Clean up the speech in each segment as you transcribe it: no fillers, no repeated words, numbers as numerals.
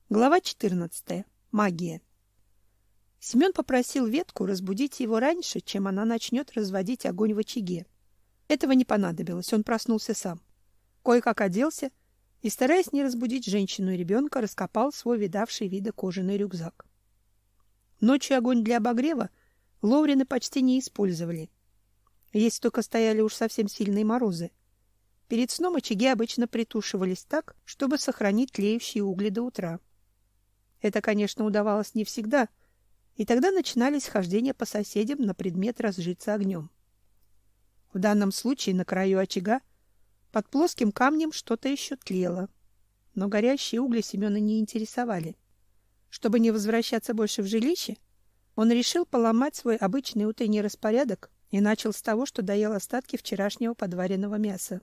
Глава 14. Магия. Семен попросил ветку разбудить его раньше, чем она начнет разводить огонь в очаге. Этого не понадобилось, он проснулся сам. Кое-как оделся и, стараясь не разбудить женщину и ребенка, раскопал свой видавший виды кожаный рюкзак. Ночью огонь для обогрева ловрины почти не использовали, если только стояли уж совсем сильные морозы. Перед сном очаги обычно притушивались так, чтобы сохранить тлеющие угли до утра. Это, конечно, удавалось не всегда, и тогда начинались хождения по соседям на предмет разжиться огнем. В данном случае на краю очага под плоским камнем что-то еще тлело, но горящие угли Семена не интересовали. Чтобы не возвращаться больше в жилище, он решил поломать свой обычный утренний распорядок и начал с того, что доел остатки вчерашнего подваренного мяса.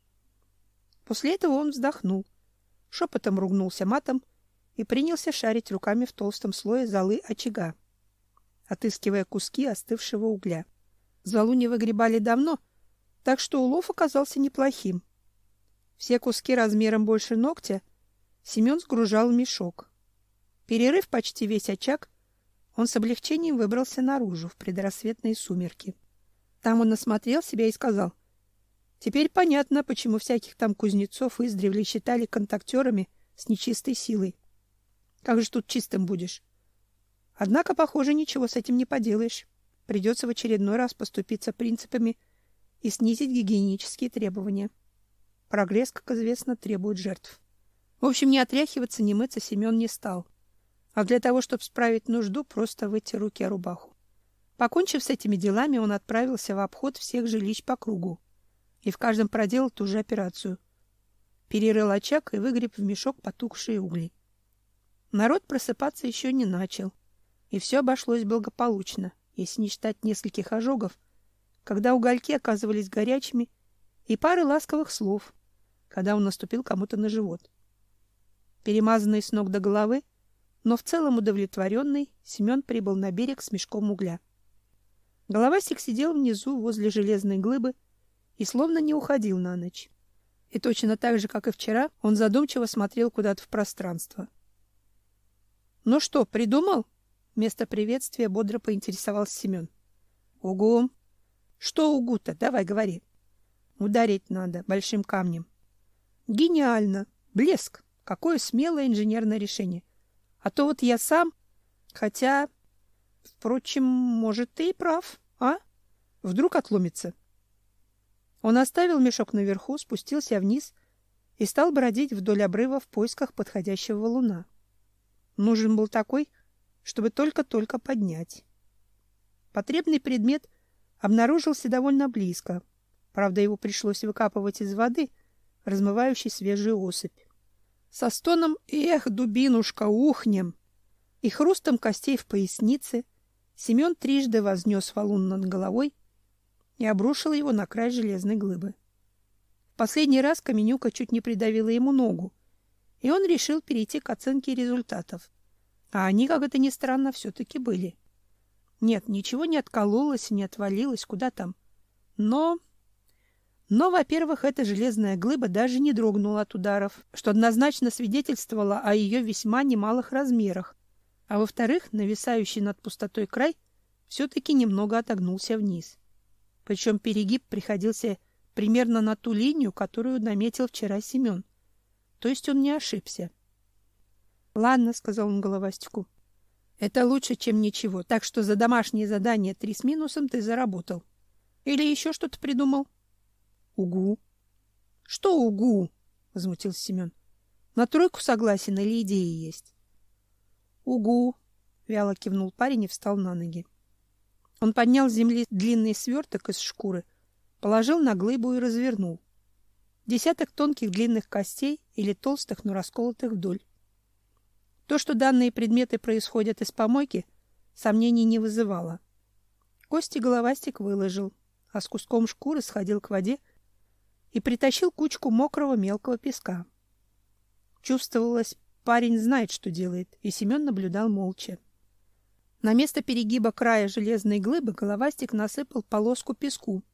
После этого он вздохнул, шепотом ругнулся матом и принялся шарить руками в толстом слое золы очага, отыскивая куски остывшего угля. Золу не выгребали давно, так что улов оказался неплохим. Все куски размером больше ногтя Семен сгружал в мешок. Перерыв почти весь очаг, он с облегчением выбрался наружу в предрассветные сумерки. Там он осмотрел себя и сказал: «Теперь понятно, почему всяких там кузнецов издревле считали контактерами с нечистой силой. Как же тут чистым будешь? Однако, похоже, ничего с этим не поделаешь. Придется в очередной раз поступиться принципами и снизить гигиенические требования. Прогресс, как известно, требует жертв». В общем, не отряхиваться, не мыться Семен не стал, а для того, чтобы справить нужду, просто вытер руки о рубаху. Покончив с этими делами, он отправился в обход всех жилищ по кругу и в каждом проделал ту же операцию. Перерыл очаг и выгреб в мешок потухшие угли. Народ просыпаться еще не начал, и все обошлось благополучно, если не считать нескольких ожогов, когда угольки оказывались горячими, и пары ласковых слов, когда он наступил кому-то на живот. Перемазанный с ног до головы, но в целом удовлетворенный, Семен прибыл на берег с мешком угля. Головастик сидел внизу возле железной глыбы и словно не уходил на ночь. И точно так же, как и вчера, он задумчиво смотрел куда-то в пространство. «Ну что, придумал?» Вместо приветствия бодро поинтересовался Семен. «Угу». «Что угу-то? Давай, говори». «Ударить надо большим камнем». «Гениально! Блеск! Какое смелое инженерное решение! А то вот я сам... Хотя... Впрочем, может, ты и прав, а? Вдруг отломится». Он оставил мешок наверху, спустился вниз и стал бродить вдоль обрыва в поисках подходящего валуна. Нужен был такой, чтобы только-только поднять. Потребный предмет обнаружился довольно близко. Правда, его пришлось выкапывать из воды, размывающей свежую осыпь. Со стоном «Эх, дубинушка, ухнем!» и хрустом костей в пояснице Семен трижды вознес валун над головой и обрушил его на край железной глыбы. В последний раз каменюка чуть не придавила ему ногу, и он решил перейти к оценке результатов. А они, как это ни странно, все-таки были. Нет, ничего не откололось и не отвалилось, куда там. Но, во-первых, эта железная глыба даже не дрогнула от ударов, что однозначно свидетельствовало о ее весьма немалых размерах. А во-вторых, нависающий над пустотой край все-таки немного отогнулся вниз. Причем перегиб приходился примерно на ту линию, которую наметил вчера Семен. То есть он не ошибся. «Ладно», — сказал он головастику, — «это лучше, чем ничего, так что за домашнее задание 3 с минусом ты заработал. Или еще что-то придумал?» «Угу». «Что угу?» — возмутился Семен. «На 3 согласен или идеи есть?» «Угу», — вяло кивнул парень и встал на ноги. Он поднял с земли длинный сверток из шкуры, положил на глыбу и развернул. 10 тонких длинных костей или толстых, но расколотых вдоль. То, что данные предметы происходят из помойки, сомнений не вызывало. Кости головастик выложил, а с куском шкуры сходил к воде и притащил кучку мокрого мелкого песка. Чувствовалось, парень знает, что делает, и Семен наблюдал молча. На место перегиба края железной глыбы головастик насыпал полоску песку,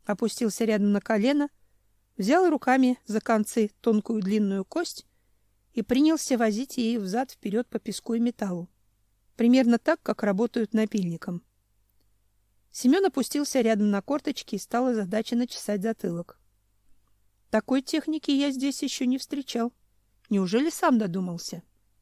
опустился рядом на колено, взял руками за концы тонкую длинную кость и принялся возить ею взад-вперед по песку и металлу. Примерно так, как работают напильником. Семен опустился рядом на корточки и стал озадаченно чесать затылок. Такой техники я здесь еще не встречал. Неужели сам додумался?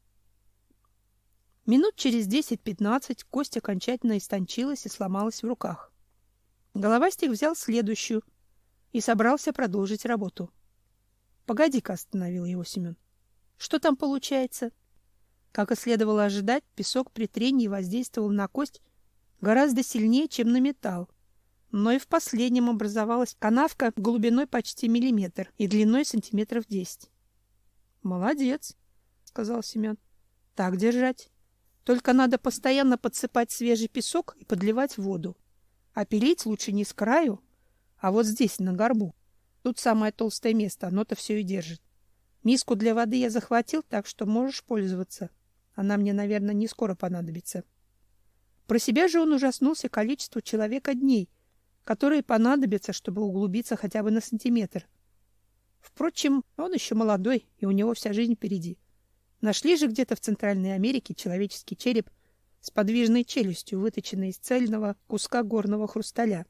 Минут через 10-15 кость окончательно истончилась и сломалась в руках. Головастик взял следующую и собрался продолжить работу. — Погоди-ка, — остановил его Семен. — Что там получается? Как и следовало ожидать, песок при трении воздействовал на кость гораздо сильнее, чем на металл. Но и в последнем образовалась канавка глубиной почти миллиметр и длиной сантиметров 10. — Молодец, — сказал Семен. — Так держать. Только надо постоянно подсыпать свежий песок и подливать воду. А пилить лучше не с краю, а вот здесь, на горбу. Тут самое толстое место, оно-то все и держит. Миску для воды я захватил, так что можешь пользоваться. Она мне, наверное, не скоро понадобится. Про себя же он ужаснулся количеству человека дней, которые понадобятся, чтобы углубиться хотя бы на сантиметр. Впрочем, он еще молодой, и у него вся жизнь впереди. Нашли же где-то в Центральной Америке человеческий череп с подвижной челюстью, выточенный из цельного куска горного хрусталя.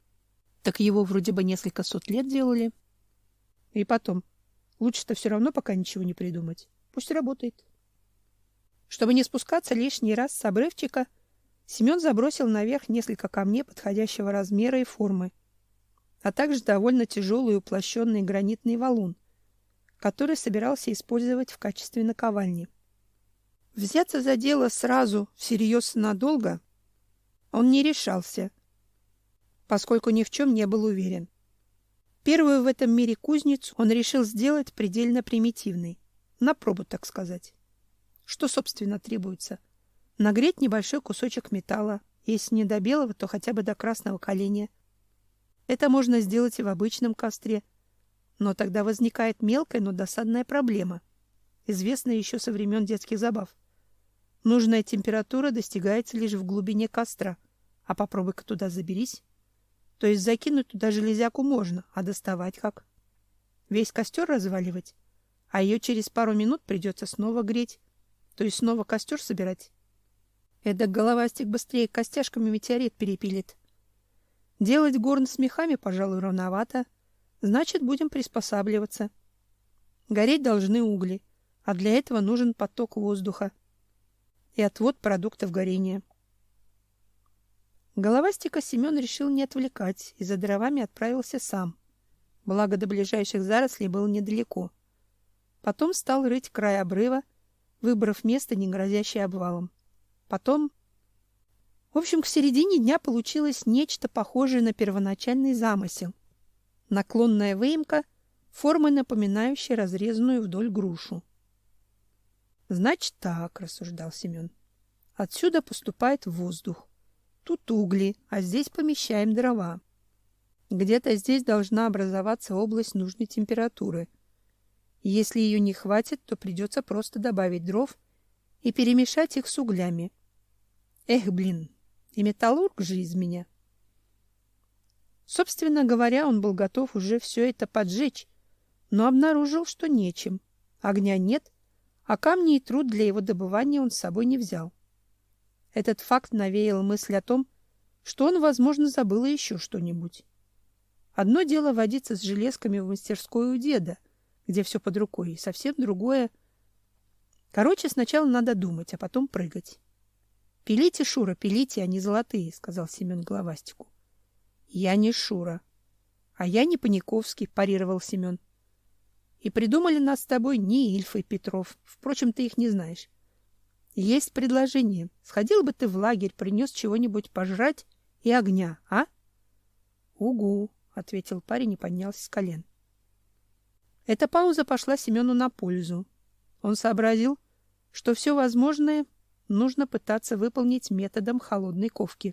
Так его вроде бы несколько сот лет делали. И потом, лучше-то все равно пока ничего не придумать. Пусть работает. Чтобы не спускаться лишний раз с обрывчика, Семен забросил наверх несколько камней подходящего размера и формы, а также довольно тяжелый уплощенный гранитный валун, который собирался использовать в качестве наковальни. Взяться за дело сразу, всерьез и надолго, он не решался, поскольку ни в чем не был уверен. Первую в этом мире кузницу он решил сделать предельно примитивной, на пробу, так сказать. Что, собственно, требуется? Нагреть небольшой кусочек металла, если не до белого, то хотя бы до красного коленя. Это можно сделать и в обычном костре, но тогда возникает мелкая, но досадная проблема, известная еще со времен детских забав. Нужная температура достигается лишь в глубине костра, а попробуй-ка туда заберись. То есть закинуть туда железяку можно, а доставать как? Весь костер разваливать, а ее через пару минут придется снова греть, то есть снова костер собирать. Эдак головастик быстрее костяшками метеорит перепилит. Делать горн с мехами, пожалуй, рановато, значит, будем приспосабливаться. Гореть должны угли, а для этого нужен поток воздуха и отвод продуктов горения. Головастика Семен решил не отвлекать и за дровами отправился сам. Благо, до ближайших зарослей было недалеко. Потом стал рыть край обрыва, выбрав место, не грозящее обвалом. Потом... В общем, к середине дня получилось нечто похожее на первоначальный замысел. Наклонная выемка, формой напоминающей разрезанную вдоль грушу. «Значит так», — рассуждал Семен, — «отсюда поступает воздух. Тут угли, а здесь помещаем дрова. Где-то здесь должна образоваться область нужной температуры. Если ее не хватит, то придется просто добавить дров и перемешать их с углями. Эх, блин, и металлург же из меня». Собственно говоря, он был готов уже все это поджечь, но обнаружил, что нечем. Огня нет, а камни и труд для его добывания он с собой не взял. Этот факт навеял мысль о том, что он, возможно, забыл еще что-нибудь. Одно дело водиться с железками в мастерской у деда, где все под рукой, и совсем другое. Короче, сначала надо думать, а потом прыгать. — Пилите, Шура, пилите, они золотые, — сказал Семен головастику. — Я не Шура. — А я не Паниковский, — парировал Семен. — И придумали нас с тобой не Ильф и Петров. Впрочем, ты их не знаешь. Есть предложение. Сходил бы ты в лагерь, принес чего-нибудь пожрать и огня, а? — Угу, — ответил парень и поднялся с колен. Эта пауза пошла Семену на пользу. Он сообразил, что все возможное нужно пытаться выполнить методом холодной ковки.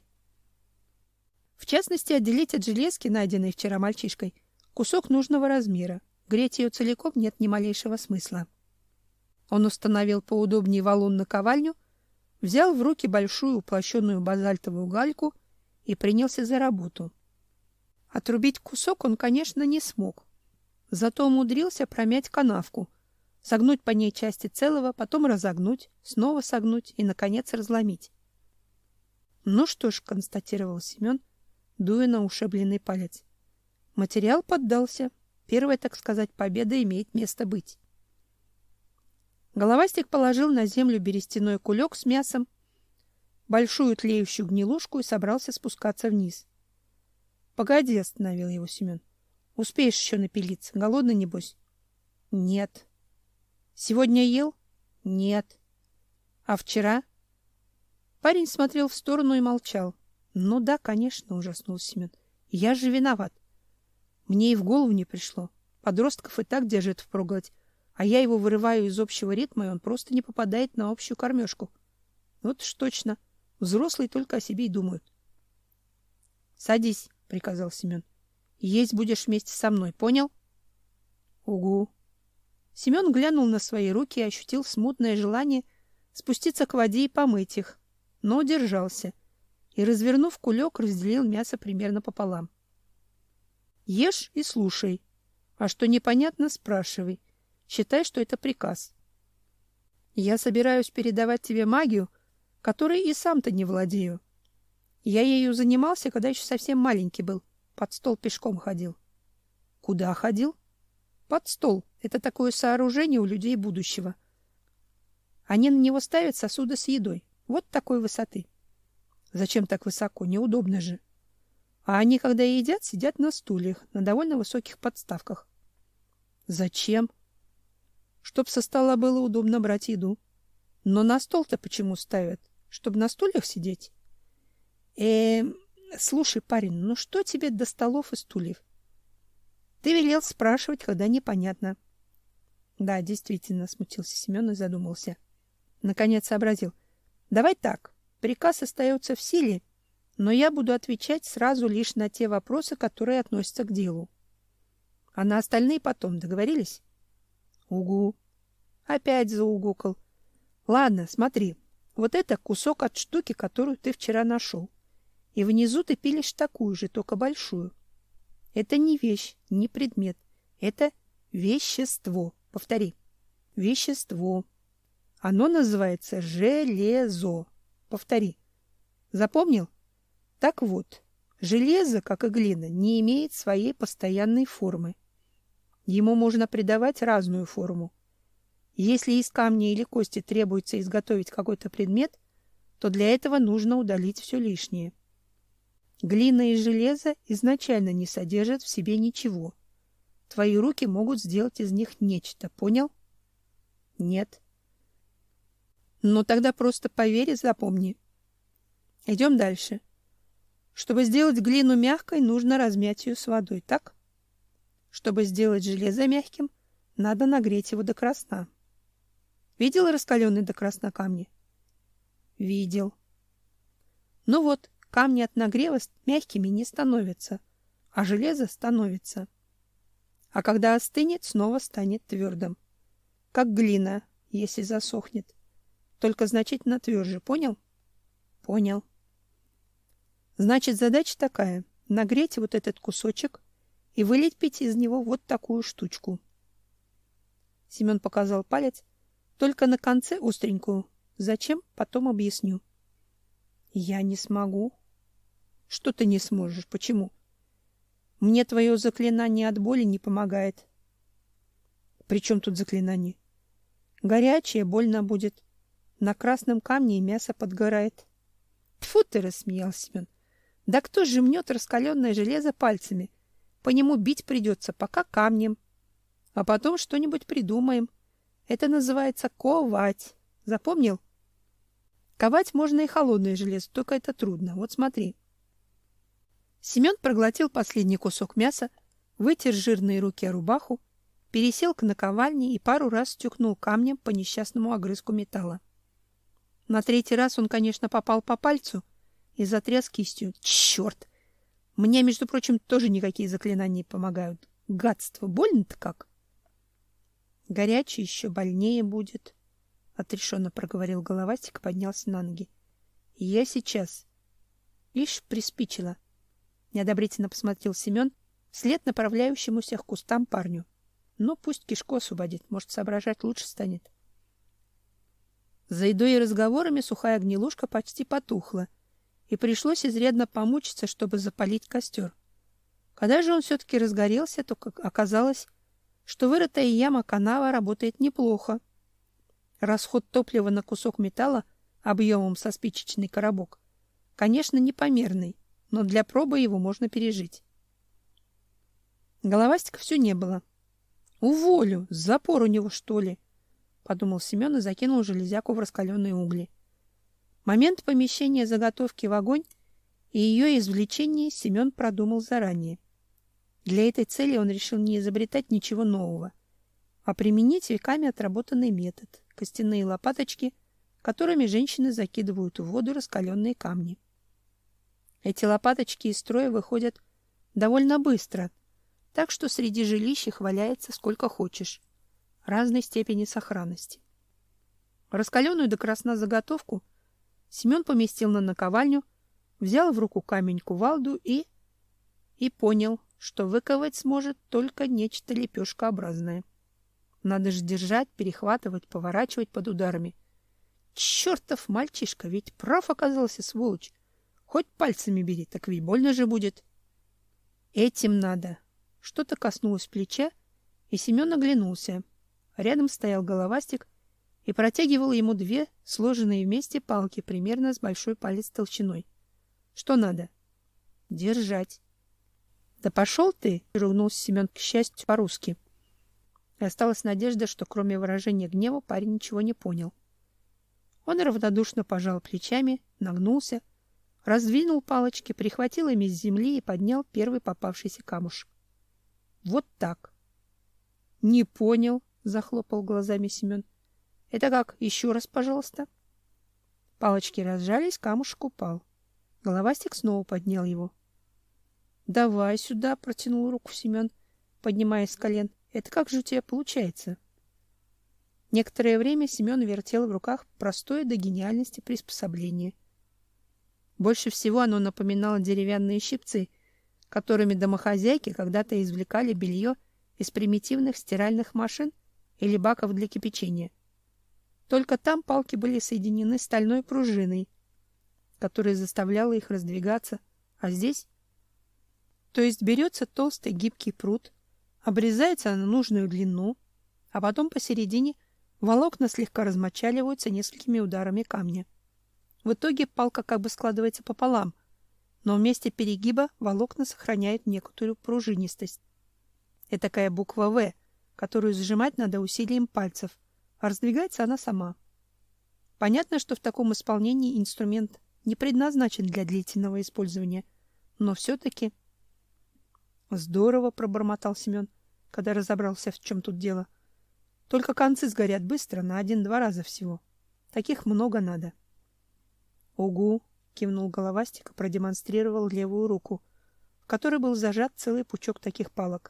В частности, отделить от железки, найденной вчера мальчишкой, кусок нужного размера. Греть ее целиком нет ни малейшего смысла. Он установил поудобнее валун на ковальню, взял в руки большую уплощенную базальтовую гальку и принялся за работу. Отрубить кусок он, конечно, не смог, зато умудрился промять канавку, Согнуть по ней части целого, потом разогнуть, снова согнуть и, наконец, разломить. Ну что ж, констатировал Семен, дуя на ушибленный палец. Материал поддался. Первая, так сказать, победа имеет место быть. Головастик положил на землю берестяной кулек с мясом, большую тлеющую гнилушку и собрался спускаться вниз. — Погоди, — остановил его Семен. — Успеешь еще напилиться. Голодный, небось? — Нет. — Сегодня ел? — Нет. — А вчера? Парень смотрел в сторону и молчал. — Ну да, конечно, — ужаснулся Семен. — Я же виноват. Мне и в голову не пришло. Подростков и так держат впроголодь, а я его вырываю из общего ритма, и он просто не попадает на общую кормежку. Вот уж точно. Взрослые только о себе и думают. — Садись, — приказал Семен. — Есть будешь вместе со мной, понял? — Угу. Семен глянул на свои руки и ощутил смутное желание спуститься к воде и помыть их, но удержался и, развернув кулек, разделил мясо примерно пополам. — Ешь и слушай. А что непонятно, спрашивай. Считай, что это приказ. Я собираюсь передавать тебе магию, которой и сам-то не владею. Я ею занимался, когда еще совсем маленький был. Под стол пешком ходил. — Куда ходил? — Под стол. Это такое сооружение у людей будущего. Они на него ставят сосуды с едой. Вот такой высоты. — Зачем так высоко? Неудобно же. А они, когда едят, сидят на стульях, на довольно высоких подставках. — Зачем? — Чтоб со стола было удобно брать еду. — Но на стол-то почему ставят? Чтобы на стульях сидеть? Слушай, парень, ну что тебе до столов и стульев? Ты велел спрашивать, когда непонятно. Да, действительно, смутился Семен и задумался. Наконец сообразил. Давай так, приказ остается в силе, но я буду отвечать сразу лишь на те вопросы, которые относятся к делу. А на остальные потом, договорились? Угу. Опять заугукал. Ладно, смотри. Вот это кусок от штуки, которую ты вчера нашел. И внизу ты пилишь такую же, только большую. Это не вещь, не предмет. Это вещество. Повтори. Вещество. Оно называется железо. Повтори. Запомнил? Так вот, железо, как и глина, не имеет своей постоянной формы. Ему можно придавать разную форму. Если из камня или кости требуется изготовить какой-то предмет, то для этого нужно удалить все лишнее. Глина и железо изначально не содержат в себе ничего. Твои руки могут сделать из них нечто, понял? Нет. Ну тогда просто поверь и запомни. Идем дальше. Чтобы сделать глину мягкой, нужно размять ее с водой, так? Чтобы сделать железо мягким, надо нагреть его до красна. Видел раскаленные до красна камни? Видел. Ну вот, камни от нагрева мягкими не становятся, а железо становится. А когда остынет, снова станет твердым. Как глина, если засохнет. Только значительно тверже, понял? Понял. Значит, задача такая: нагреть вот этот кусочек и вылепить из него вот такую штучку. Семен показал палец, только на конце остренькую. Зачем? Потом объясню. Я не смогу. Что ты не сможешь? Почему? Мне твое заклинание от боли не помогает. При чем тут заклинание? Горячее, больно будет. На красном камне и мясо подгорает. Тьфу ты, рассмеялся Семен. Да кто же мнет раскаленное железо пальцами? По нему бить придется, пока камнем. А потом что-нибудь придумаем. Это называется ковать. Запомнил? Ковать можно и холодное железо, только это трудно. Вот смотри. Семен проглотил последний кусок мяса, вытер жирные руки о рубаху, пересел к наковальне и пару раз стукнул камнем по несчастному огрызку металла. На третий раз он, конечно, попал по пальцу и затряс кистью. Черт! Мне, между прочим, тоже никакие заклинания не помогают. Гадство! Больно-то как? Горячее еще больнее будет, — отрешенно проговорил Головастик и поднялся на ноги. — Я сейчас. Ишь, приспичило. Неодобрительно посмотрел Семен вслед направляющемуся к кустам парню. Но пусть кишку освободит, может, соображать лучше станет. За едой и разговорами сухая гнилушка почти потухла, и пришлось изрядно помучиться, чтобы запалить костер. Когда же он все-таки разгорелся, то оказалось, что вырытая яма канава работает неплохо. Расход топлива на кусок металла объемом со спичечный коробок, конечно, непомерный, но для пробы его можно пережить. Головастика все не было. «Уволю! Запор у него, что ли?» — подумал Семен и закинул железяку в раскаленные угли. Момент помещения заготовки в огонь и ее извлечения Семен продумал заранее. Для этой цели он решил не изобретать ничего нового, а применить веками отработанный метод — костяные лопаточки, которыми женщины закидывают в воду раскаленные камни. Эти лопаточки из строя выходят довольно быстро, так что среди жилищ их валяется сколько хочешь, разной степени сохранности. Раскаленную до красна заготовку Семен поместил на наковальню, взял в руку камень-кувалду и понял, что выковать сможет только нечто лепешкообразное. Надо же держать, перехватывать, поворачивать под ударами. Чертов мальчишка, ведь прав оказался, сволочь. Хоть пальцами бери, так ведь больно же будет. Этим надо. Что-то коснулось плеча, и Семен оглянулся. Рядом стоял головастик и протягивал ему две сложенные вместе палки примерно с большой палец толщиной. Что надо? Держать. Да пошел ты, ругнулся Семен, к счастью, по-русски. И осталась надежда, что кроме выражения гнева парень ничего не понял. Он равнодушно пожал плечами, нагнулся, раздвинул палочки, прихватил ими с земли и поднял первый попавшийся камушек. Вот так. Не понял, захлопал глазами Семен. Это как? Еще раз, пожалуйста. Палочки разжались, камушек упал. Головастик снова поднял его. Давай сюда, протянул руку Семен, поднимаясь с колен. Это как же у тебя получается? Некоторое время Семен вертел в руках простое до гениальности приспособление. Больше всего оно напоминало деревянные щипцы, которыми домохозяйки когда-то извлекали белье из примитивных стиральных машин или баков для кипячения. Только там палки были соединены стальной пружиной, которая заставляла их раздвигаться, а здесь... То есть берется толстый гибкий прут, обрезается на нужную длину, а потом посередине волокна слегка размочаливаются несколькими ударами камня. В итоге палка как бы складывается пополам, но вместе перегиба волокна сохраняют некоторую пружинистость. Это такая буква «В», которую сжимать надо усилием пальцев, а раздвигается она сама. Понятно, что в таком исполнении инструмент не предназначен для длительного использования, но все-таки... Здорово, пробормотал Семен, когда разобрался, в чем тут дело. Только концы сгорят быстро, на 1-2 раза всего. Таких много надо. Угу, кивнул головастик и продемонстрировал левую руку, в которой был зажат целый пучок таких палок.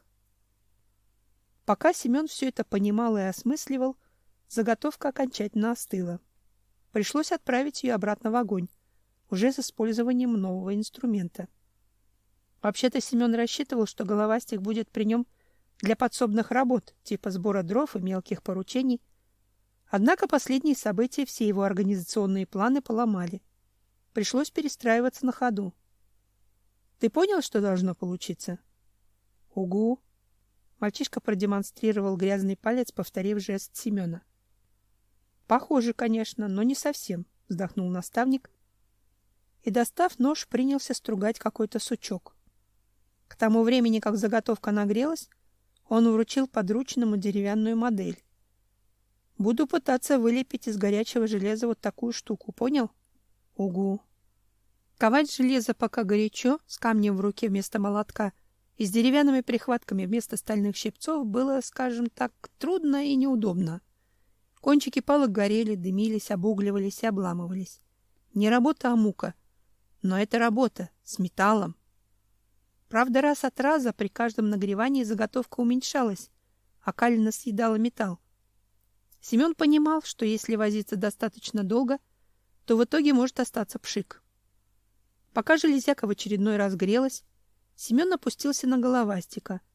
Пока Семен все это понимал и осмысливал, заготовка окончательно остыла. Пришлось отправить ее обратно в огонь, уже с использованием нового инструмента. Вообще-то Семен рассчитывал, что головастик будет при нем для подсобных работ, типа сбора дров и мелких поручений. Однако последние события все его организационные планы поломали. Пришлось перестраиваться на ходу. Ты понял, что должно получиться? Угу. Мальчишка продемонстрировал грязный палец, повторив жест Семена. Похоже, конечно, но не совсем, вздохнул наставник и, достав нож, принялся стругать какой-то сучок. К тому времени, как заготовка нагрелась, он вручил подручному деревянную модель. Буду пытаться вылепить из горячего железа вот такую штуку, понял? Угу. Ковать железо пока горячо, с камнем в руке вместо молотка и с деревянными прихватками вместо стальных щипцов было, скажем так, трудно и неудобно. Кончики палок горели, дымились, обугливались и обламывались. Не работа, а мука. Но это работа с металлом. Правда, раз от раза при каждом нагревании заготовка уменьшалась, а калина съедала металл. Семен понимал, что если возиться достаточно долго, то в итоге может остаться пшик. Пока железяка в очередной раз грелась, Семен опустился на головастика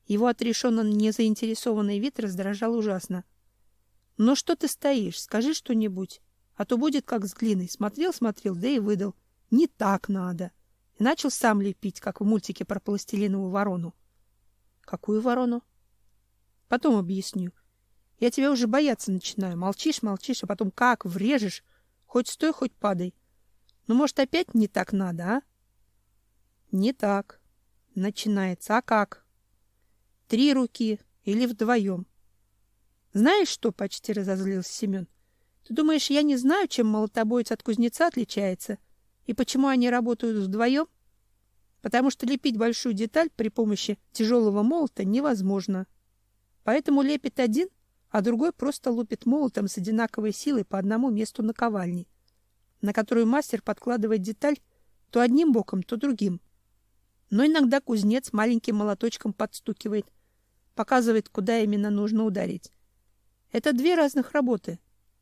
Его отрешенно незаинтересованный вид раздражал ужасно. «Ну что ты стоишь? Скажи что-нибудь, а то будет как с глиной. Смотрел, да и выдал. Не так надо». И начал сам лепить, как в мультике про пластилиновую ворону. «Какую ворону?» «Потом объясню. Я тебя уже бояться начинаю. Молчишь, а потом как врежешь. Хоть стой, хоть падай. Ну, может, опять не так надо, а?» «Не так. Начинается. А как? 3 руки или вдвоем?» «Знаешь что?» — почти разозлился Семен. «Ты думаешь, я не знаю, чем молотобоец от кузнеца отличается? И почему они работают вдвоем? Потому что лепить большую деталь при помощи тяжелого молота невозможно. Поэтому лепит один, а другой просто лупит молотом с одинаковой силой по одному месту наковальни, на которую мастер подкладывает деталь то одним боком, то другим. Но иногда кузнец маленьким молоточком подстукивает, показывает, куда именно нужно ударить. Это 2 разных работы.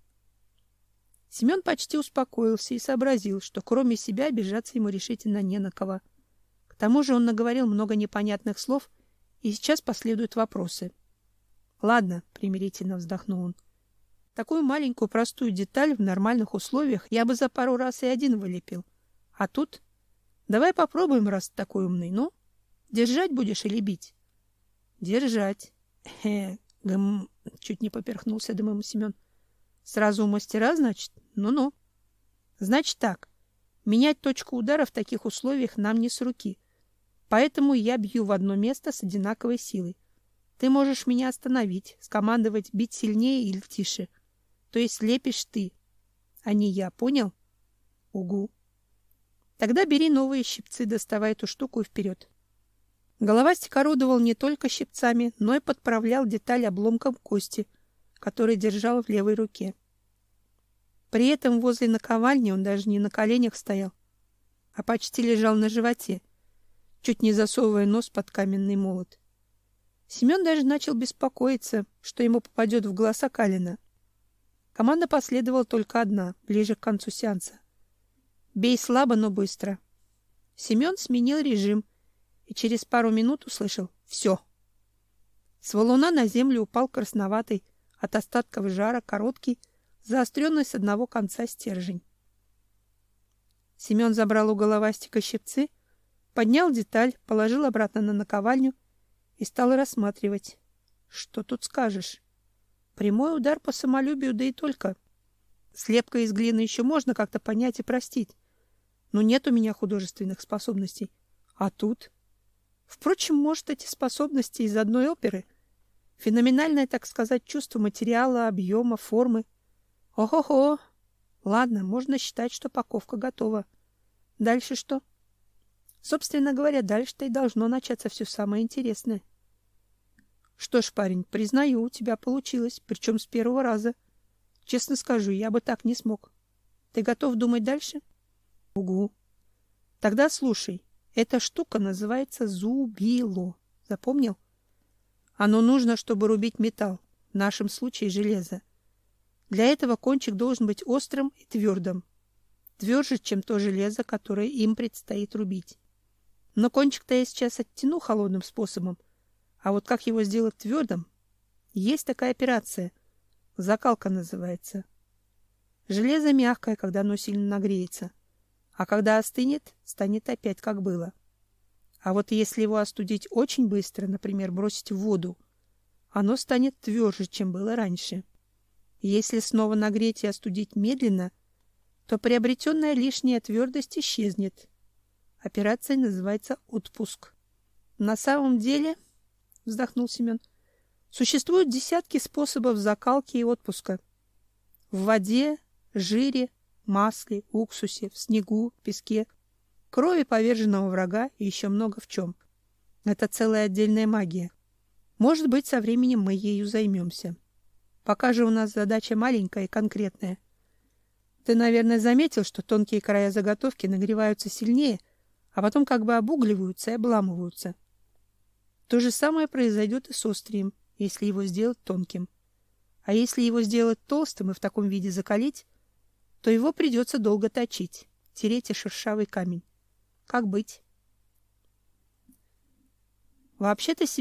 Семен почти успокоился и сообразил, что кроме себя обижаться ему решительно не на кого. К тому же он наговорил много непонятных слов, и сейчас последуют вопросы. «Ладно», — примирительно вздохнул он. «Такую маленькую простую деталь в нормальных условиях я бы за пару раз и один вылепил. А тут... Давай попробуем, раз ты такой умный. Ну, держать будешь или бить?» «Держать». Чуть не поперхнулся дымом Семен. «Сразу у мастера, значит? Ну-ну. Значит так, менять точку удара в таких условиях нам не с руки. Поэтому я бью в одно место с одинаковой силой. Ты можешь меня остановить, скомандовать бить сильнее или тише. То есть лепишь ты, а не я, понял?» «Угу. Тогда бери новые щипцы, доставай эту штуку и вперед». Головастик орудовал не только щипцами, но и подправлял деталь обломком кости, который держал в левой руке. При этом возле наковальни он даже не на коленях стоял, а почти лежал на животе, чуть не засовывая нос под каменный молот. Семен даже начал беспокоиться, что ему попадет в глаз окалина. Команда последовала только одна, ближе к концу сеанса. «Бей слабо, но быстро». Семен сменил режим и через пару минут услышал «Все». С валуна на землю упал красноватый от остатков жара короткий, заостренный с одного конца стержень. Семен забрал у головастика щипцы, поднял деталь, положил обратно на наковальню и стал рассматривать. Что тут скажешь? Прямой удар по самолюбию, да и только. Слепка из глины еще можно как-то понять и простить, но нет у меня художественных способностей. А тут... Впрочем, может, эти способности из одной оперы? Феноменальное, так сказать, чувство материала, объема, формы. Ого-го! Ладно, можно считать, что паковка готова. Дальше что? Собственно говоря, дальше-то и должно начаться все самое интересное. Что ж, парень, признаю, у тебя получилось, причем с первого раза. Честно скажу, я бы так не смог. Ты готов думать дальше? Угу. Тогда слушай. Эта штука называется зубило. Запомнил? Оно нужно, чтобы рубить металл, в нашем случае железо. Для этого кончик должен быть острым и твердым. Тверже, чем то железо, которое им предстоит рубить. Но кончик-то я сейчас оттяну холодным способом. А вот как его сделать твердым? Есть такая операция. Закалка называется. Железо мягкое, когда оно сильно нагреется. А когда остынет, станет опять как было. А вот если его остудить очень быстро, например, бросить в воду, оно станет тверже, чем было раньше. Если снова нагреть и остудить медленно, то приобретенная лишняя твердость исчезнет. Операция называется отпуск. На самом деле, вздохнул Семен, существуют десятки способов закалки и отпуска. В воде, жире, масле, уксусе, в снегу, песке, крови поверженного врага и еще много в чем. Это целая отдельная магия. Может быть, со временем мы ею займемся. Пока же у нас задача маленькая и конкретная. Ты, наверное, заметил, что тонкие края заготовки нагреваются сильнее, а потом как бы обугливаются и обламываются. То же самое произойдет и с острием, если его сделать тонким. А если его сделать толстым и в таком виде закалить, то его придется долго точить, тереть о шершавый камень. Как быть? Вообще-то Семен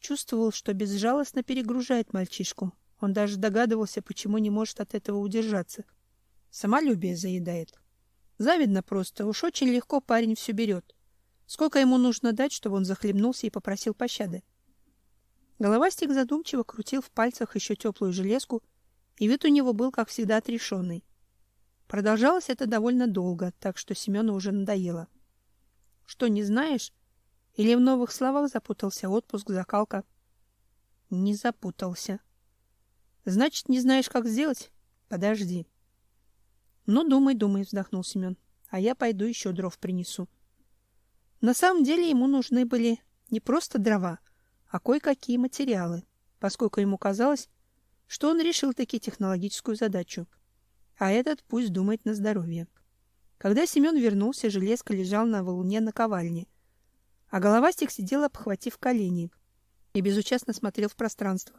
чувствовал, что безжалостно перегружает мальчишку. Он даже догадывался, почему не может от этого удержаться. Самолюбие заедает. Завидно просто, уж очень легко парень все берет. Сколько ему нужно дать, чтобы он захлебнулся и попросил пощады? Головастик задумчиво крутил в пальцах еще теплую железку, и вид у него был, как всегда, отрешенный. Продолжалось это довольно долго, так что Семену уже надоело. Что, не знаешь? Или в новых словах запутался? Отпуск, закалка? Не запутался. Значит, не знаешь, как сделать? Подожди. Ну, думай, вздохнул Семен. А я пойду еще дров принесу. На самом деле ему нужны были не просто дрова, а кое-какие материалы, поскольку ему казалось, что он решил таки технологическую задачу. А этот пусть думает на здоровье. Когда Семен вернулся, железка лежал на валуне наковальне, а головастик сидел, обхватив колени, и безучастно смотрел в пространство.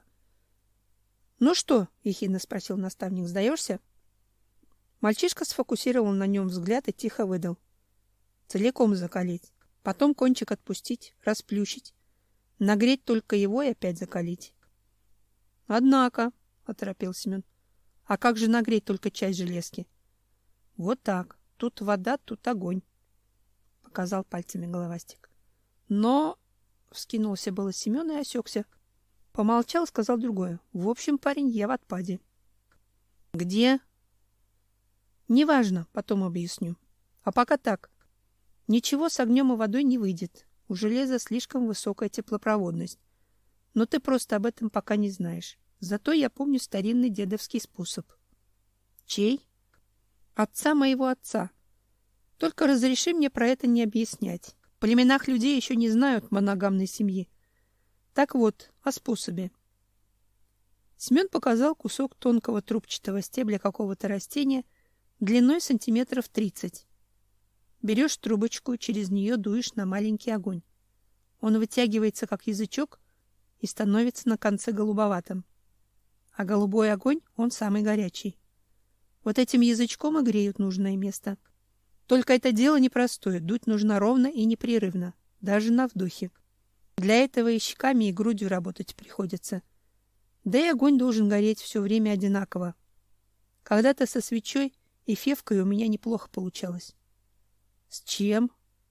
— Ну что? — ехидно спросил наставник. — Сдаешься? Мальчишка сфокусировал на нем взгляд и тихо выдал. — Целиком закалить, потом кончик отпустить, расплющить, нагреть только его и опять закалить. — Однако, — оторопел Семен, — а как же нагреть только часть железки? — Вот так. Тут вода, тут огонь, — показал пальцами головастик. — Но... — вскинулся было Семен и осекся. Помолчал, сказал другое. — В общем, парень, я в отпаде. — Где? — Неважно, потом объясню. А пока так. Ничего с огнем и водой не выйдет. У железа слишком высокая теплопроводность. Но ты просто об этом пока не знаешь. Зато я помню старинный дедовский способ. — Чей? — Отца моего отца. Только разреши мне про это не объяснять. В племенах людей еще не знают моногамной семьи. Так вот, о способе. Семен показал кусок тонкого трубчатого стебля какого-то растения длиной сантиметров 30. Берешь трубочку и через нее дуешь на маленький огонь. Он вытягивается, как язычок, и становится на конце голубоватым. А голубой огонь, он самый горячий. Вот этим язычком и греют нужное место. Только это дело непростое, дуть нужно ровно и непрерывно, даже на вдохе. Для этого и щеками, и грудью работать приходится. Да и огонь должен гореть все время одинаково. Когда-то со свечой и февкой у меня неплохо получалось. С чем?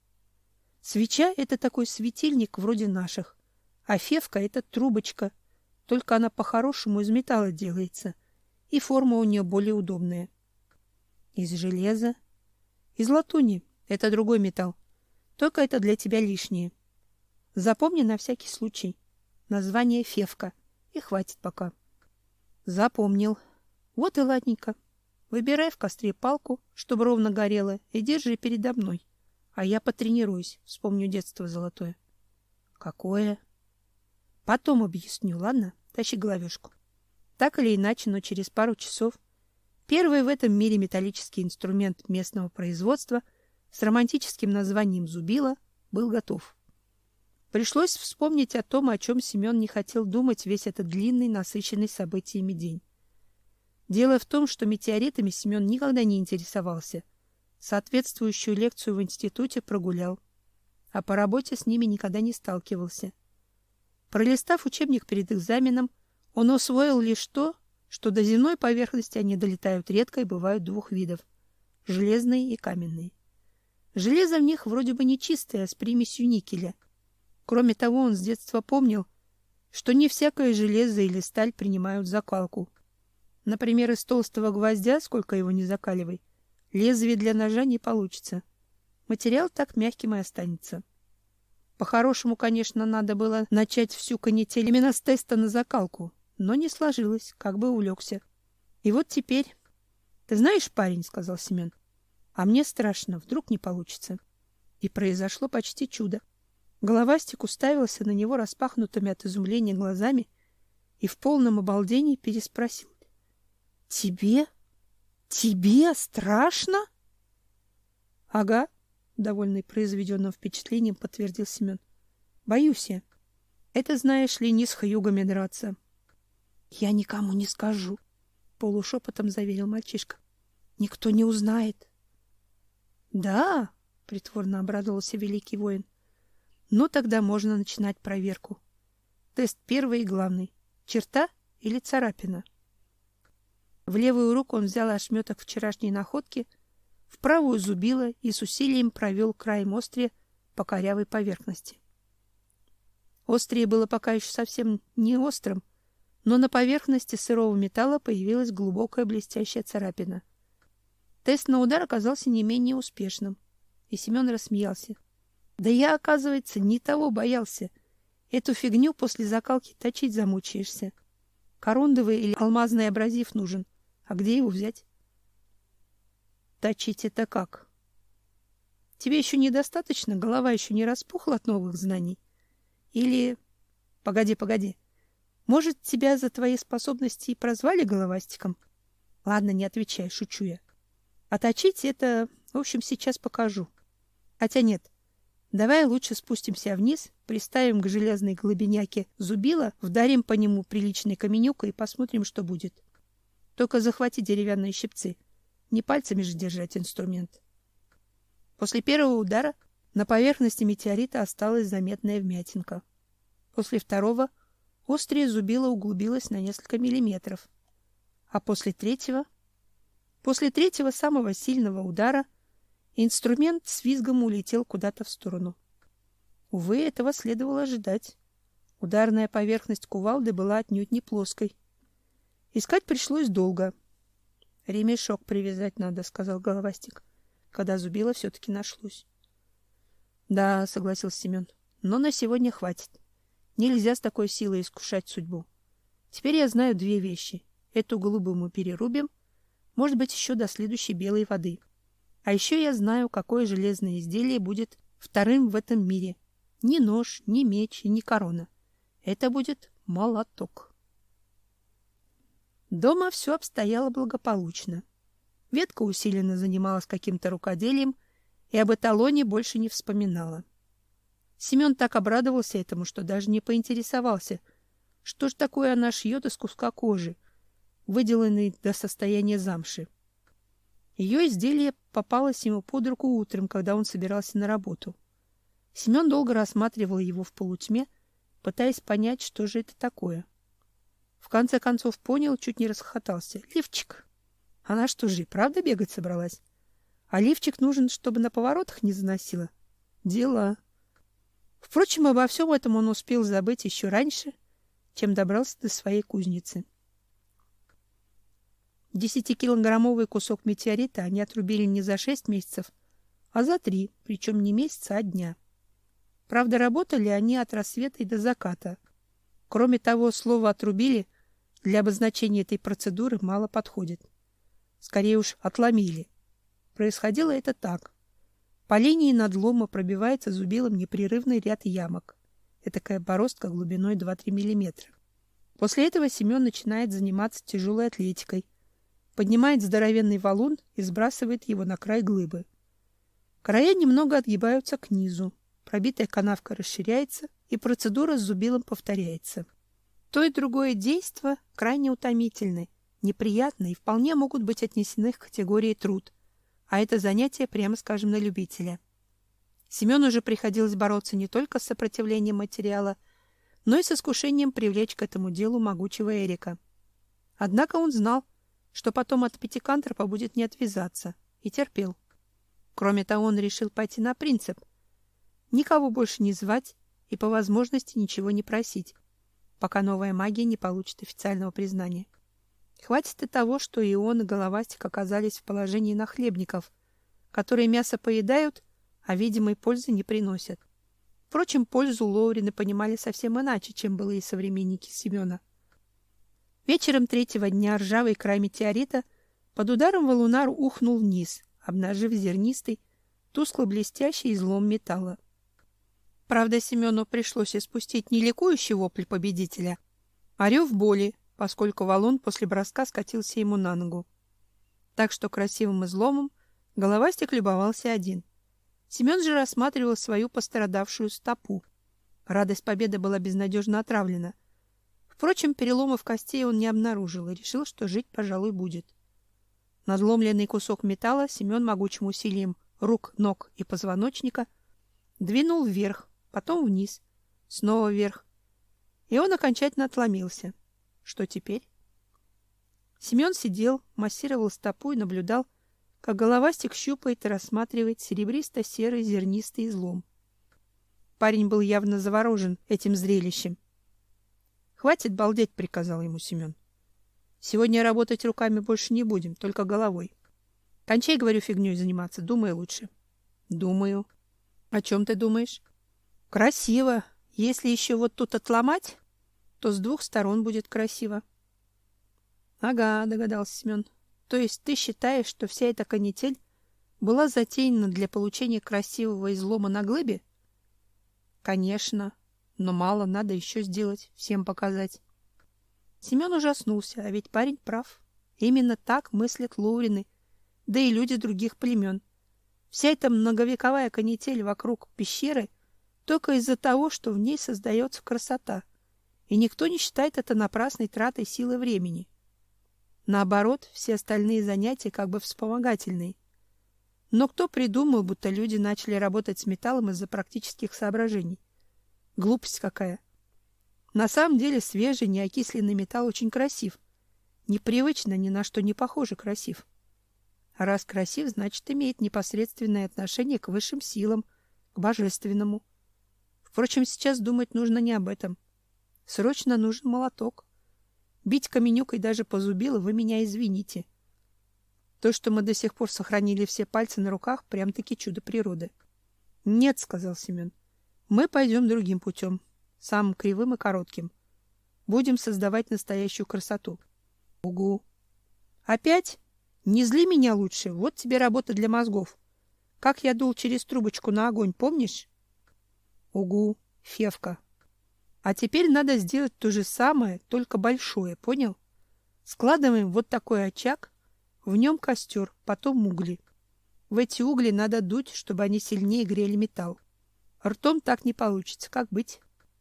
Свеча — это такой светильник вроде наших, а февка — это трубочка, только она по-хорошему из металла делается, и форма у нее более удобная. Из железа? Из латуни. Это другой металл. Только это для тебя лишнее. Запомни на всякий случай. Название февка. И хватит пока. Запомнил. Вот и ладненько. Выбирай в костре палку, чтобы ровно горело, и держи передо мной. А я потренируюсь, вспомню детство золотое. Какое? Потом объясню, ладно? Тащи головешку. Так или иначе, но через пару часов первый в этом мире металлический инструмент местного производства с романтическим названием зубило был готов. Пришлось вспомнить о том, о чем Семен не хотел думать весь этот длинный, насыщенный событиями день. Дело в том, что метеоритами Семен никогда не интересовался. Соответствующую лекцию в институте прогулял, а по работе с ними никогда не сталкивался. Пролистав учебник перед экзаменом, он усвоил лишь то, что до земной поверхности они долетают редко и бывают двух видов — железные и каменные. Железо в них вроде бы не чистое, а с примесью никеля. Кроме того, он с детства помнил, что не всякое железо или сталь принимают закалку. Например, из толстого гвоздя, сколько его ни закаливай, лезвие для ножа не получится. Материал так мягким и останется. По-хорошему, конечно, надо было начать всю канитель именно с теста на закалку, но не сложилось, как бы увлекся. И вот теперь... — Ты знаешь, парень, — сказал Семен, — а мне страшно, вдруг не получится. И произошло почти чудо. Головастик уставился на него распахнутыми от изумления глазами и в полном обалдении переспросил: — Тебе? Тебе страшно? — Ага, — довольный произведенным впечатлением подтвердил Семен. — Боюсь я. Это, знаешь ли, не с хьюгами драться. — Я никому не скажу, — полушепотом заверил мальчишка. — Никто не узнает. — Да, — притворно обрадовался великий воин. — Ну, тогда можно начинать проверку. Тест первый и главный. Черта или царапина? В левую руку он взял ошметок вчерашней находки, в правую зубило и с усилием провел краем острия по корявой поверхности. Острие было пока еще совсем не острым, но на поверхности сырого металла появилась глубокая блестящая царапина. Тест на удар оказался не менее успешным, и Семен рассмеялся. Да я, оказывается, не того боялся. Эту фигню после закалки точить замучаешься. Корундовый или алмазный абразив нужен. А где его взять? Точить это как? Тебе еще недостаточно? Голова еще не распухла от новых знаний? Или... Погоди. Может, тебя за твои способности и прозвали головастиком? Ладно, не отвечай, шучу я. А точить это... В общем, сейчас покажу. Хотя нет. Давай лучше спустимся вниз, приставим к железной глыбиняке зубило, вдарим по нему приличной каменюкой и посмотрим, что будет. Только захвати деревянные щипцы. Не пальцами же держать инструмент. После первого удара на поверхности метеорита осталась заметная вмятинка. После второго острие зубило углубилось на несколько миллиметров. А после третьего самого сильного удара инструмент с визгом улетел куда-то в сторону. Увы, этого следовало ожидать. Ударная поверхность кувалды была отнюдь не плоской. Искать пришлось долго. Ремешок привязать надо, сказал головастик, когда зубило все-таки нашлось. Да, согласился Семен, но на сегодня хватит. Нельзя с такой силой искушать судьбу. Теперь я знаю две вещи. Эту голубую мы перерубим, может быть, еще до следующей белой воды. А еще я знаю, какое железное изделие будет вторым в этом мире. Ни нож, ни меч, ни корона. Это будет молоток. Дома все обстояло благополучно. Ветка усиленно занималась каким-то рукоделием и об эталоне больше не вспоминала. Семен так обрадовался этому, что даже не поинтересовался, что ж такое она шьет из куска кожи, выделанной до состояния замши. Ее изделие попалось ему под руку утром, когда он собирался на работу. Семен долго рассматривал его в полутьме, пытаясь понять, что же это такое. В конце концов понял, чуть не расхохотался. Лифчик. Она что же, и правда бегать собралась? А лифчик нужен, чтобы на поворотах не заносило. Дела. Впрочем, обо всем этом он успел забыть еще раньше, чем добрался до своей кузницы. 10-килограммовый кусок метеорита они отрубили не за 6 месяцев, а за 3, причем не месяца, а дня. Правда, работали они от рассвета и до заката. Кроме того, слово «отрубили» для обозначения этой процедуры мало подходит. Скорее уж, отломили. Происходило это так. По линии надлома пробивается зубилом непрерывный ряд ямок. Этакая бороздка глубиной 2-3 миллиметра. После этого Семен начинает заниматься тяжелой атлетикой, поднимает здоровенный валун и сбрасывает его на край глыбы. Края немного отгибаются к низу. Пробитая канавка расширяется, и процедура с зубилом повторяется. То и другое действо крайне утомительны, неприятны и вполне могут быть отнесены к категории труд, а это занятие, прямо скажем, на любителя. Семену уже приходилось бороться не только с сопротивлением материала, но и с искушением привлечь к этому делу могучего Эрика. Однако он знал, что потом от пятикантропа будет не отвязаться, и терпел. Кроме того, он решил пойти на принцип: никого больше не звать и по возможности ничего не просить, пока новая магия не получит официального признания. Хватит и того, что и он, и головастик оказались в положении нахлебников, которые мясо поедают, а видимой пользы не приносят. Впрочем, пользу Лоурины понимали совсем иначе, чем былые современники Семена. Вечером третьего дня ржавый край метеорита под ударом валуна ухнул вниз, обнажив зернистый, тускло-блестящий излом металла. Правда, Семену пришлось испустить не ликующий вопль победителя, а рев боли, поскольку валун после броска скатился ему на ногу. Так что красивым изломом головастик любовался один. Семен же рассматривал свою пострадавшую стопу. Радость победы была безнадежно отравлена. Впрочем, переломов костей он не обнаружил и решил, что жить, пожалуй, будет. Надломленный кусок металла Семен могучим усилием рук, ног и позвоночника двинул вверх, потом вниз, снова вверх. И он окончательно отломился. Что теперь? Семен сидел, массировал стопу и наблюдал, как головастик щупает и рассматривает серебристо-серый зернистый излом. Парень был явно заворожен этим зрелищем. «Хватит балдеть», — приказал ему Семен. «Сегодня работать руками больше не будем, только головой. Кончай, говорю, фигней заниматься, думай лучше». «Думаю». «О чем ты думаешь?» «Красиво. Если еще вот тут отломать, то с двух сторон будет красиво». «Ага», — догадался Семен. «То есть ты считаешь, что вся эта канитель была затеяна для получения красивого излома на глыбе?» «Конечно. Но мало, надо еще сделать, всем показать». Семен ужаснулся, а ведь парень прав. Именно так мыслят лоурины, да и люди других племен. Вся эта многовековая канитель вокруг пещеры только из-за того, что в ней создается красота, и никто не считает это напрасной тратой силы времени. Наоборот, все остальные занятия как бы вспомогательные. Но кто придумал, будто люди начали работать с металлом из-за практических соображений? Глупость какая. На самом деле свежий, неокисленный металл очень красив. Непривычно, ни на что не похоже красив. А раз красив, значит, имеет непосредственное отношение к высшим силам, к божественному. Впрочем, сейчас думать нужно не об этом. Срочно нужен молоток. Бить каменюкой даже по зубилу, вы меня извините. То, что мы до сих пор сохранили все пальцы на руках, прям-таки чудо природы. — Нет, — сказал Семен, — мы пойдем другим путем, самым кривым и коротким. Будем создавать настоящую красоту. — Угу. — Опять? Не зли меня лучше, вот тебе работа для мозгов. Как я дул через трубочку на огонь, помнишь? — Угу, Февка. А теперь надо сделать то же самое, только большое, понял? Складываем вот такой очаг, в нем костер, потом угли. В эти угли надо дуть, чтобы они сильнее грели металл. Ртом так не получится, как быть?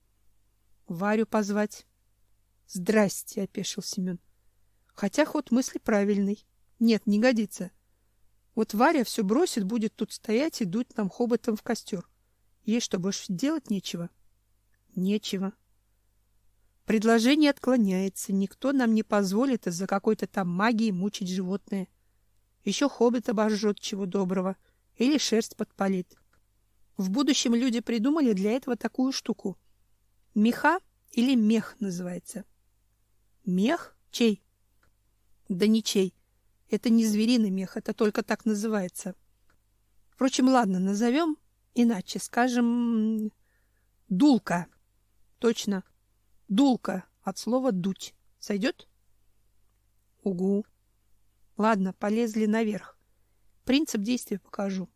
Варю позвать. Здрасте, опешил Семен. Хотя ход мысли правильный. Нет, не годится. Вот Варя все бросит, будет тут стоять и дуть нам хоботом в костер. Ей что, больше делать нечего? Нечего. Предложение отклоняется. Никто нам не позволит из-за какой-то там магии мучить животное. Еще хобот обожжет чего доброго. Или шерсть подпалит. В будущем люди придумали для этого такую штуку. Меха или мех называется. Мех? Чей? Да ничей. Это не звериный мех, это только так называется. Впрочем, ладно, назовем иначе. Скажем, дулка. Точно. Дулка. От слова дуть. Сойдет? Угу. Ладно, полезли наверх. Принцип действия покажу.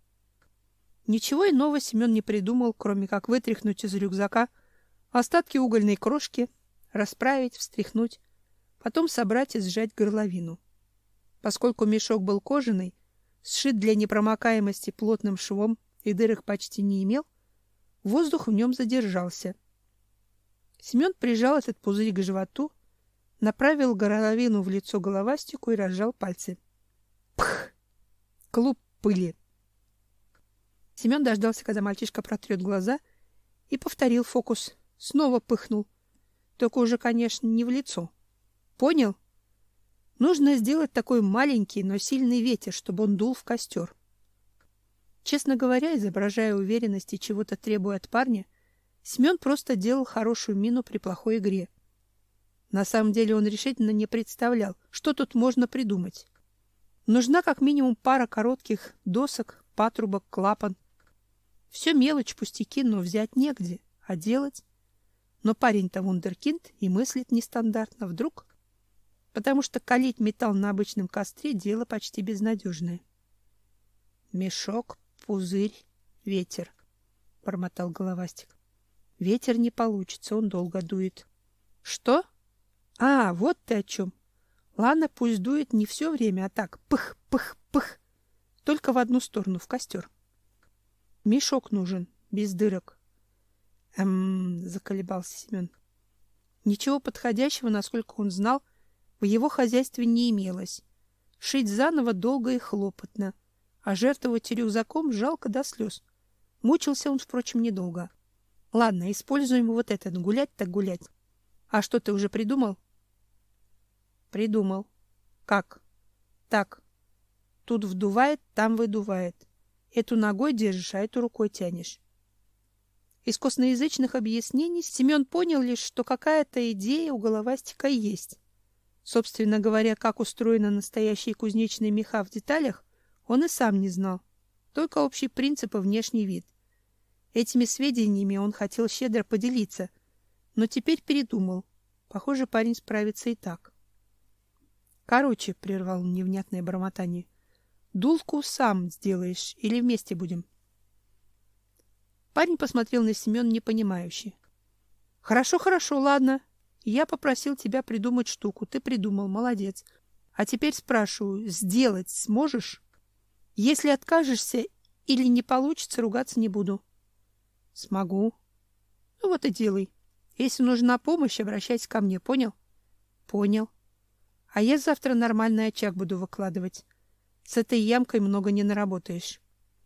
Ничего иного Семен не придумал, кроме как вытряхнуть из рюкзака остатки угольной крошки, расправить, встряхнуть, потом собрать и сжать горловину. Поскольку мешок был кожаный, сшит для непромокаемости плотным швом и дырок почти не имел, воздух в нем задержался. Семен прижал этот пузырь к животу, направил горловину в лицо головастику и разжал пальцы. Пх! Клуб пыли. Семен дождался, когда мальчишка протрет глаза, и повторил фокус. Снова пыхнул. Только уже, конечно, не в лицо. Понял? Нужно сделать такой маленький, но сильный ветер, чтобы он дул в костер. Честно говоря, изображая уверенность и чего-то требуя от парня, Семен просто делал хорошую мину при плохой игре. На самом деле он решительно не представлял, что тут можно придумать. Нужна как минимум пара коротких досок, патрубок, клапан. Все мелочь, пустяки, но взять негде, а делать? Но парень-то вундеркинд и мыслит нестандартно. Вдруг? Потому что калить металл на обычном костре — дело почти безнадежное. Мешок, пузырь, ветер, — бормотал головастик. Ветер не получится, он долго дует. Что? А, вот ты о чем. Ладно, пусть дует не все время, а так пых, пых, пых. Только в одну сторону, в костер. Мешок нужен, без дырок. Заколебался Семен. Ничего подходящего, насколько он знал, в его хозяйстве не имелось. Шить заново долго и хлопотно, а жертвовать рюкзаком жалко до слез. Мучился он, впрочем, недолго. Ладно, используем вот этот. Гулять так гулять. А что, ты уже придумал? Придумал. Как? Так. Тут вдувает, там выдувает. Эту ногой держишь, а эту рукой тянешь. Из косноязычных объяснений Семен понял лишь, что какая-то идея у головастика есть. Собственно говоря, как устроены настоящие кузнечные меха в деталях, он и сам не знал. Только общий принцип и внешний вид. Этими сведениями он хотел щедро поделиться, но теперь передумал. Похоже, парень справится и так. Короче, прервал он невнятное бормотание. Дулку сам сделаешь или вместе будем? Парень посмотрел на Семена непонимающе. Хорошо, хорошо, ладно. Я попросил тебя придумать штуку, ты придумал, молодец. А теперь спрашиваю, сделать сможешь? Если откажешься или не получится, ругаться не буду. Смогу. Ну вот и делай. Если нужна помощь, обращайся ко мне, понял? Понял. А я завтра нормальный очаг буду выкладывать. С этой ямкой много не наработаешь.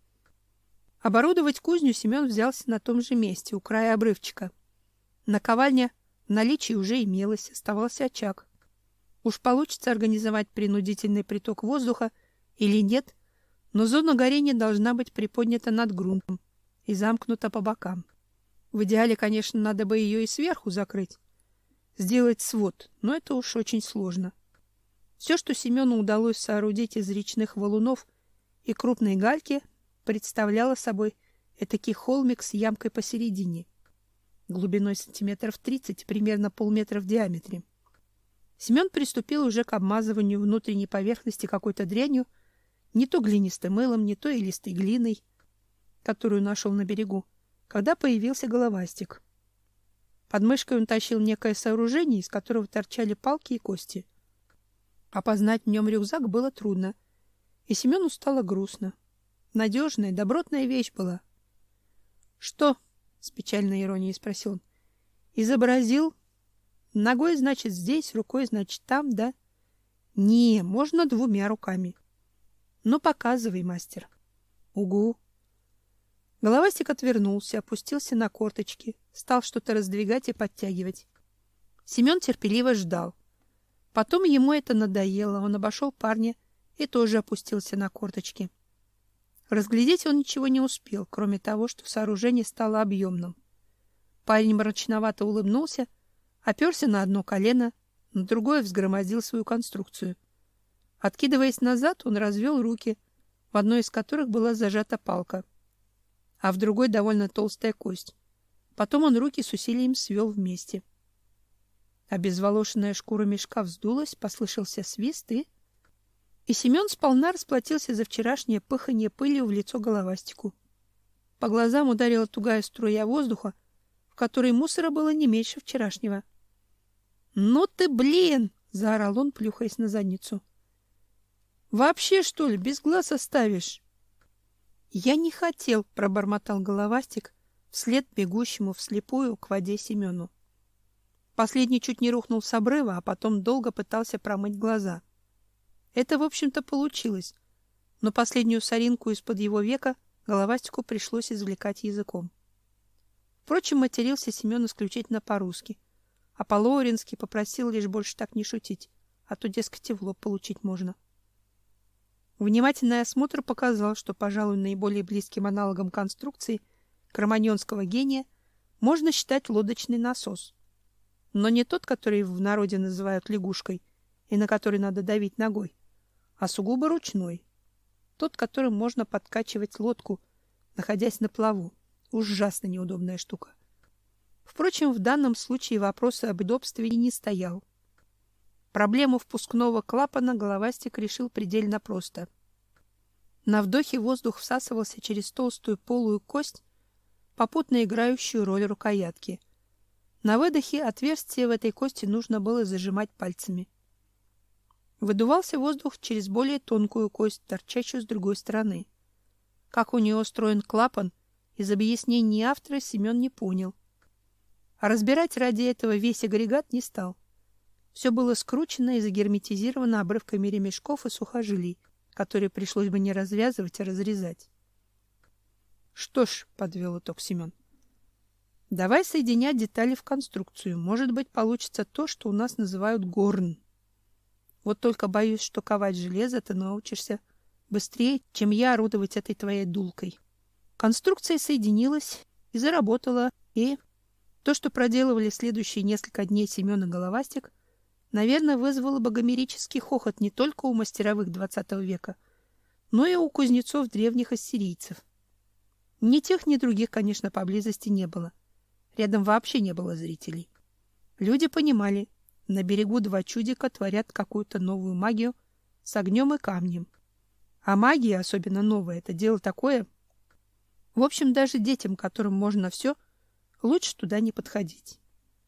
Оборудовать кузню Семен взялся на том же месте, у края обрывчика. Наковальня в наличии уже имелась, оставался очаг. Уж получится организовать принудительный приток воздуха или нет, но зона горения должна быть приподнята над грунтом и замкнута по бокам. В идеале, конечно, надо бы ее и сверху закрыть, сделать свод, но это уж очень сложно. Все, что Семену удалось соорудить из речных валунов и крупной гальки, представляло собой этакий холмик с ямкой посередине, глубиной сантиметров 30, примерно полметра в диаметре. Семен приступил уже к обмазыванию внутренней поверхности какой-то дрянью, не то глинистым мылом, не то илистой глиной, которую нашел на берегу, когда появился головастик. Под мышкой он тащил некое сооружение, из которого торчали палки и кости. Опознать в нем рюкзак было трудно, и Семену стало грустно. Надежная, добротная вещь была. — Что? — с печальной иронией спросил он. — Изобразил? Ногой, значит, здесь, рукой, значит, там, да? — Не, можно двумя руками. — Ну, показывай, мастер. — Угу. Головастик отвернулся, опустился на корточки, стал что-то раздвигать и подтягивать. Семен терпеливо ждал. Потом ему это надоело, он обошел парня и тоже опустился на корточки. Разглядеть он ничего не успел, кроме того, что сооружение стало объемным. Парень мрачновато улыбнулся, оперся на одно колено, на другое взгромоздил свою конструкцию. Откидываясь назад, он развел руки, в одной из которых была зажата палка, а в другой довольно толстая кость. Потом он руки с усилием свел вместе. Обезволошенная шкура мешка вздулась, послышался свист, и Семен сполна расплатился за вчерашнее пыханье пылью в лицо головастику. По глазам ударила тугая струя воздуха, в которой мусора было не меньше вчерашнего. — Ну ты, блин! — заорал он, плюхаясь на задницу. — Вообще, что ли, без глаз оставишь? — Я не хотел, — пробормотал головастик вслед бегущему вслепую к воде Семену. Последний чуть не рухнул с обрыва, а потом долго пытался промыть глаза. Это, в общем-то, получилось, но последнюю соринку из-под его века головастику пришлось извлекать языком. Впрочем, матерился Семен исключительно по-русски, а по-лоурински попросил лишь больше так не шутить, а то, дескать, и в лоб получить можно. Внимательный осмотр показал, что, пожалуй, наиболее близким аналогом конструкции кроманьонского гения можно считать лодочный насос. Но не тот, который в народе называют лягушкой и на который надо давить ногой, а сугубо ручной. Тот, которым можно подкачивать лодку, находясь на плаву. Ужасно неудобная штука. Впрочем, в данном случае вопрос об удобстве и не стоял. Проблему впускного клапана головастик решил предельно просто. На вдохе воздух всасывался через толстую полую кость, попутно играющую роль рукоятки. На выдохе отверстие в этой кости нужно было зажимать пальцами. Выдувался воздух через более тонкую кость, торчащую с другой стороны. Как у нее устроен клапан, из объяснений автора Семен не понял. А разбирать ради этого весь агрегат не стал. Все было скручено и загерметизировано обрывками ремешков и сухожилий, которые пришлось бы не развязывать, а разрезать. — Что ж, — подвел итог Семен, Давай соединять детали в конструкцию. Может быть, получится то, что у нас называют горн. Вот только боюсь, что ковать железо ты научишься быстрее, чем я орудовать этой твоей дулкой. Конструкция соединилась и заработала, и то, что проделывали следующие несколько дней Семен и Головастик, наверное, вызвало бы гомерический хохот не только у мастеровых XX века, но и у кузнецов древних ассирийцев. Ни тех, ни других, конечно, поблизости не было. Рядом вообще не было зрителей. Люди понимали, на берегу два чудика творят какую-то новую магию с огнем и камнем. А магия, особенно новая, это дело такое. В общем, даже детям, которым можно все, лучше туда не подходить.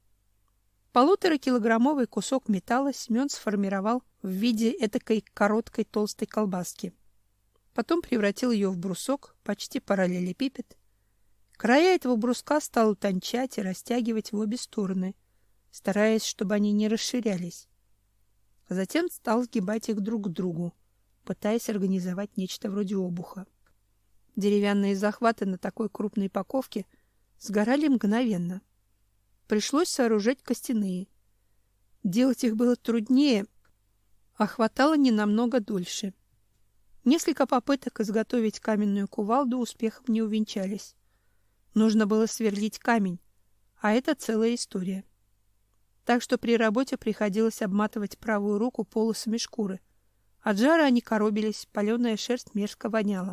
1,5-килограммовый кусок металла Семен сформировал в виде этакой короткой толстой колбаски. Потом превратил ее в брусок, почти параллелепипед. Края этого бруска стал утончать и растягивать в обе стороны, стараясь, чтобы они не расширялись. Затем стал сгибать их друг к другу, пытаясь организовать нечто вроде обуха. Деревянные захваты на такой крупной упаковке сгорали мгновенно. Пришлось сооружать костяные. Делать их было труднее, а хватало не намного дольше. Несколько попыток изготовить каменную кувалду успехом не увенчались. Нужно было сверлить камень, а это целая история. Так что при работе приходилось обматывать правую руку полосами шкуры. От жара они коробились, паленая шерсть мерзко воняла.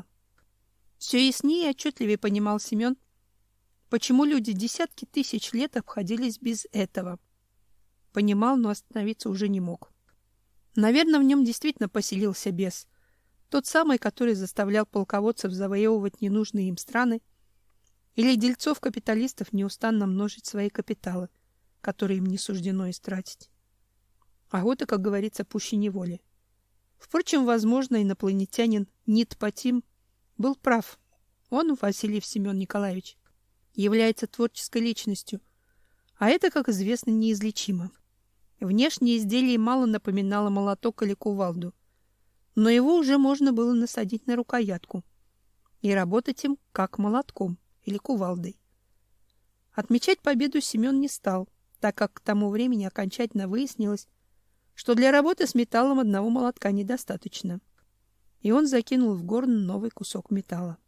Все яснее и отчетливее понимал Семен, почему люди десятки тысяч лет обходились без этого. Понимал, но остановиться уже не мог. Наверное, в нем действительно поселился бес. Тот самый, который заставлял полководцев завоевывать ненужные им страны, или дельцов-капиталистов неустанно множить свои капиталы, которые им не суждено истратить. Охота, как говорится, пуще неволи. Впрочем, возможно, инопланетянин Нитпатим был прав. Он, Васильев Семен Николаевич, является творческой личностью, а это, как известно, неизлечимо. Внешнее изделие мало напоминало молоток или кувалду, но его уже можно было насадить на рукоятку и работать им как молотком или кувалдой. Отмечать победу Семен не стал, так как к тому времени окончательно выяснилось, что для работы с металлом одного молотка недостаточно, и он закинул в горн новый кусок металла.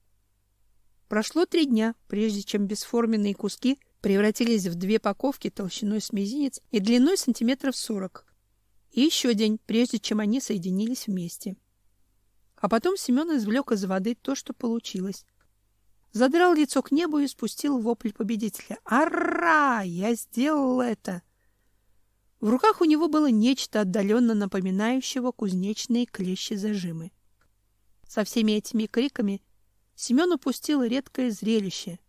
Прошло 3 дня, прежде чем бесформенные куски превратились в 2 паковки толщиной с мизинец и длиной 40 сантиметров, и еще день, прежде чем они соединились вместе. А потом Семен извлек из воды то, что получилось. Задрал лицо к небу и спустил вопль победителя. «Ара! Я сделал это!» В руках у него было нечто отдаленно напоминающего кузнечные клещи-зажимы. Со всеми этими криками Семен упустил редкое зрелище.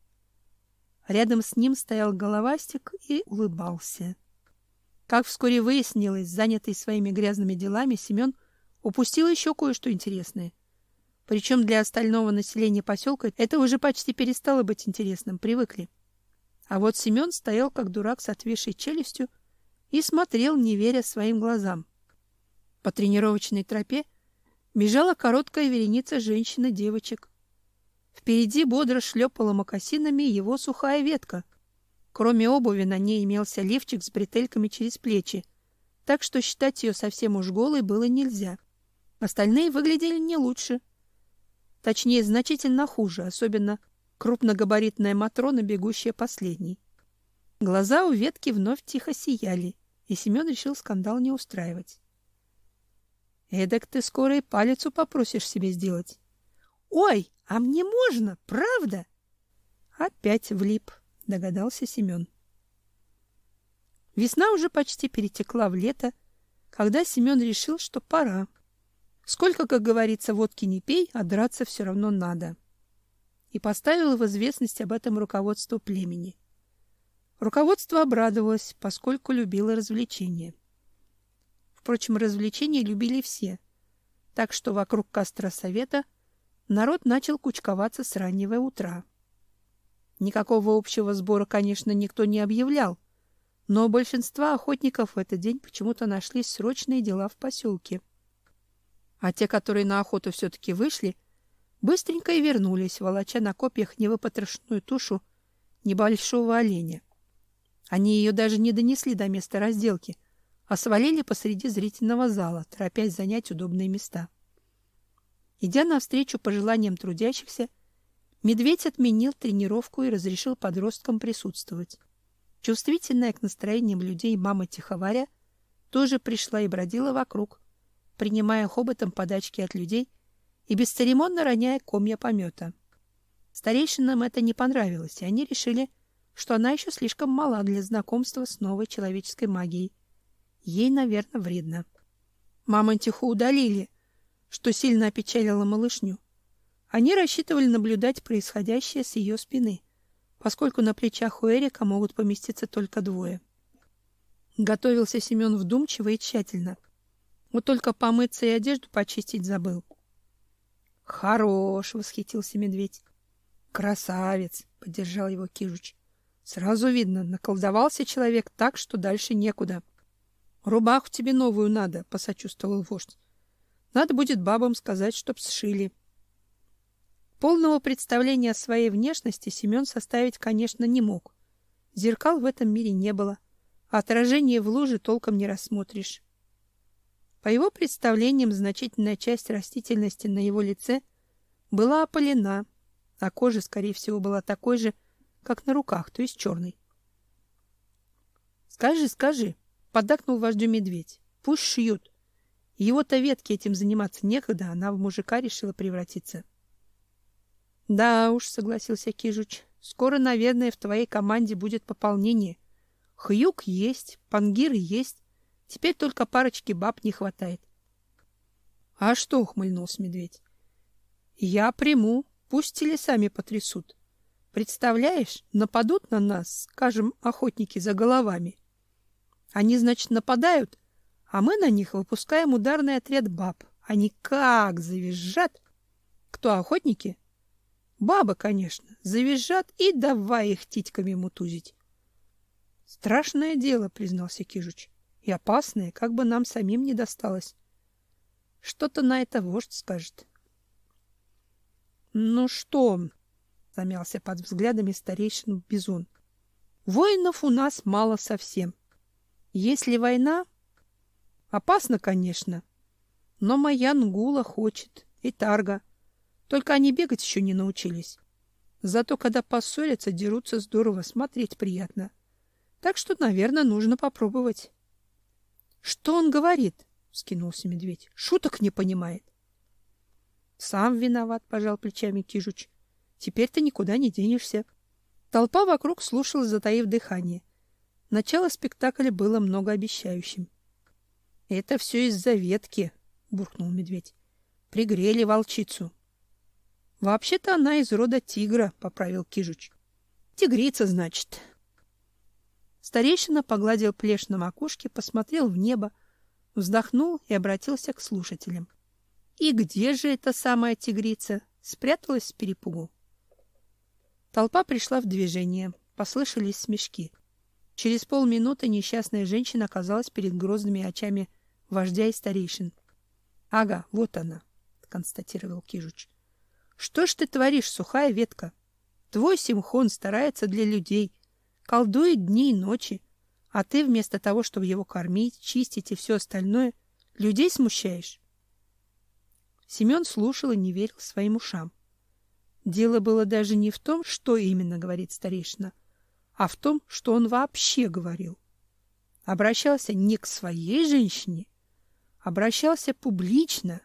Рядом с ним стоял Головастик и улыбался. Как вскоре выяснилось, занятый своими грязными делами, Семен упустил еще кое-что интересное. Причем для остального населения поселка это уже почти перестало быть интересным, привыкли. А вот Семен стоял как дурак с отвисшей челюстью и смотрел, не веря своим глазам. По тренировочной тропе бежала короткая вереница женщин и девочек. Впереди бодро шлепала мокасинами его сухая ветка. Кроме обуви на ней имелся лифчик с бретельками через плечи, так что считать ее совсем уж голой было нельзя. Остальные выглядели не лучше. Точнее, значительно хуже, особенно крупногабаритная Матрона, бегущая последней. Глаза у ветки вновь тихо сияли, и Семен решил скандал не устраивать. «Эдак ты скоро и палицу попросишь себе сделать». «Ой, а мне можно, правда?» «Опять влип», — догадался Семен. Весна уже почти перетекла в лето, когда Семен решил, что пора. Сколько, как говорится, водки не пей, а драться все равно надо. И поставил в известность об этом руководство племени. Руководство обрадовалось, поскольку любило развлечения. Впрочем, развлечения любили все, так что вокруг костра совета народ начал кучковаться с раннего утра. Никакого общего сбора, конечно, никто не объявлял, но у большинства охотников в этот день почему-то нашлись срочные дела в поселке. А те, которые на охоту все-таки вышли, быстренько и вернулись, волоча на копьях невыпотрошенную тушу небольшого оленя. Они ее даже не донесли до места разделки, а свалили посреди зрительного зала, торопясь занять удобные места. Идя навстречу пожеланиям трудящихся, медведь отменил тренировку и разрешил подросткам присутствовать. Чувствительная к настроениям людей мама Тиховаря тоже пришла и бродила вокруг, принимая хоботом подачки от людей и бесцеремонно роняя комья помета. Старейшинам это не понравилось, и они решили, что она еще слишком мала для знакомства с новой человеческой магией. Ей, наверное, вредно. Мамонтиху удалили, что сильно опечалило малышню. Они рассчитывали наблюдать происходящее с ее спины, поскольку на плечах у Эрика могут поместиться только двое. Готовился Семен вдумчиво и тщательно. Вот только помыться и одежду почистить забыл. «Хорош!» — восхитился медведь. «Красавец!» — поддержал его Кижуч. «Сразу видно, наколдовался человек так, что дальше некуда. Рубаху тебе новую надо», — посочувствовал вождь. «Надо будет бабам сказать, чтоб сшили». Полного представления о своей внешности Семен составить, конечно, не мог. Зеркал в этом мире не было, а отражение в луже толком не рассмотришь. По его представлениям, значительная часть растительности на его лице была опалена, а кожа, скорее всего, была такой же, как на руках, то есть черной. Скажи, — поддакнул вождю медведь, — пусть шьют. Его-то ветке этим заниматься некогда, она в мужика решила превратиться. — Да уж, — согласился Кижуч, — скоро, наверное, в твоей команде будет пополнение. Хьюк есть, Пангир есть, теперь только парочки баб не хватает. — А что, — ухмыльнулся медведь, — я приму, пусть телесами потрясут. Представляешь, нападут на нас, скажем, охотники за головами. Они, значит, нападают, а мы на них выпускаем ударный отряд баб. Они как завизжат. Кто охотники? Бабы, конечно, завизжат и давай их титьками мутузить. Страшное дело, признался Кижуч, и опасное, как бы нам самим не досталось. Что-то на это вождь скажет. Ну что, замялся под взглядами старейшин Бизон. Воинов у нас мало совсем. Если война, опасно, конечно, но моя Нгула хочет, и Тарга. Только они бегать еще не научились. Зато, когда поссорятся, дерутся здорово, смотреть приятно. Так что, наверное, нужно попробовать. — Что он говорит? — вскинулся медведь. — Шуток не понимает. — Сам виноват, — пожал плечами Кижуч. — Теперь ты никуда не денешься. Толпа вокруг слушала, затаив дыхание. Начало спектакля было многообещающим. — Это все из-за ветки, — буркнул медведь. — Пригрели волчицу. — Вообще-то она из рода тигра, — поправил Кижуч. — Тигрица, значит. Старейшина погладил плешь на макушке, посмотрел в небо, вздохнул и обратился к слушателям. — И где же эта самая тигрица? Спряталась с перепугу. Толпа пришла в движение, послышались смешки. Через полминуты несчастная женщина оказалась перед грозными очами вождя и старейшин. — Ага, вот она, — констатировал Кижуч. — Что ж ты творишь, сухая ветка? Твой Симхон старается для людей, колдует дни и ночи, а ты вместо того, чтобы его кормить, чистить и все остальное, людей смущаешь. Семен слушал и не верил своим ушам. Дело было даже не в том, что именно говорит старейшина, а в том, что он вообще говорил. Обращался не к своей женщине, обращался публично.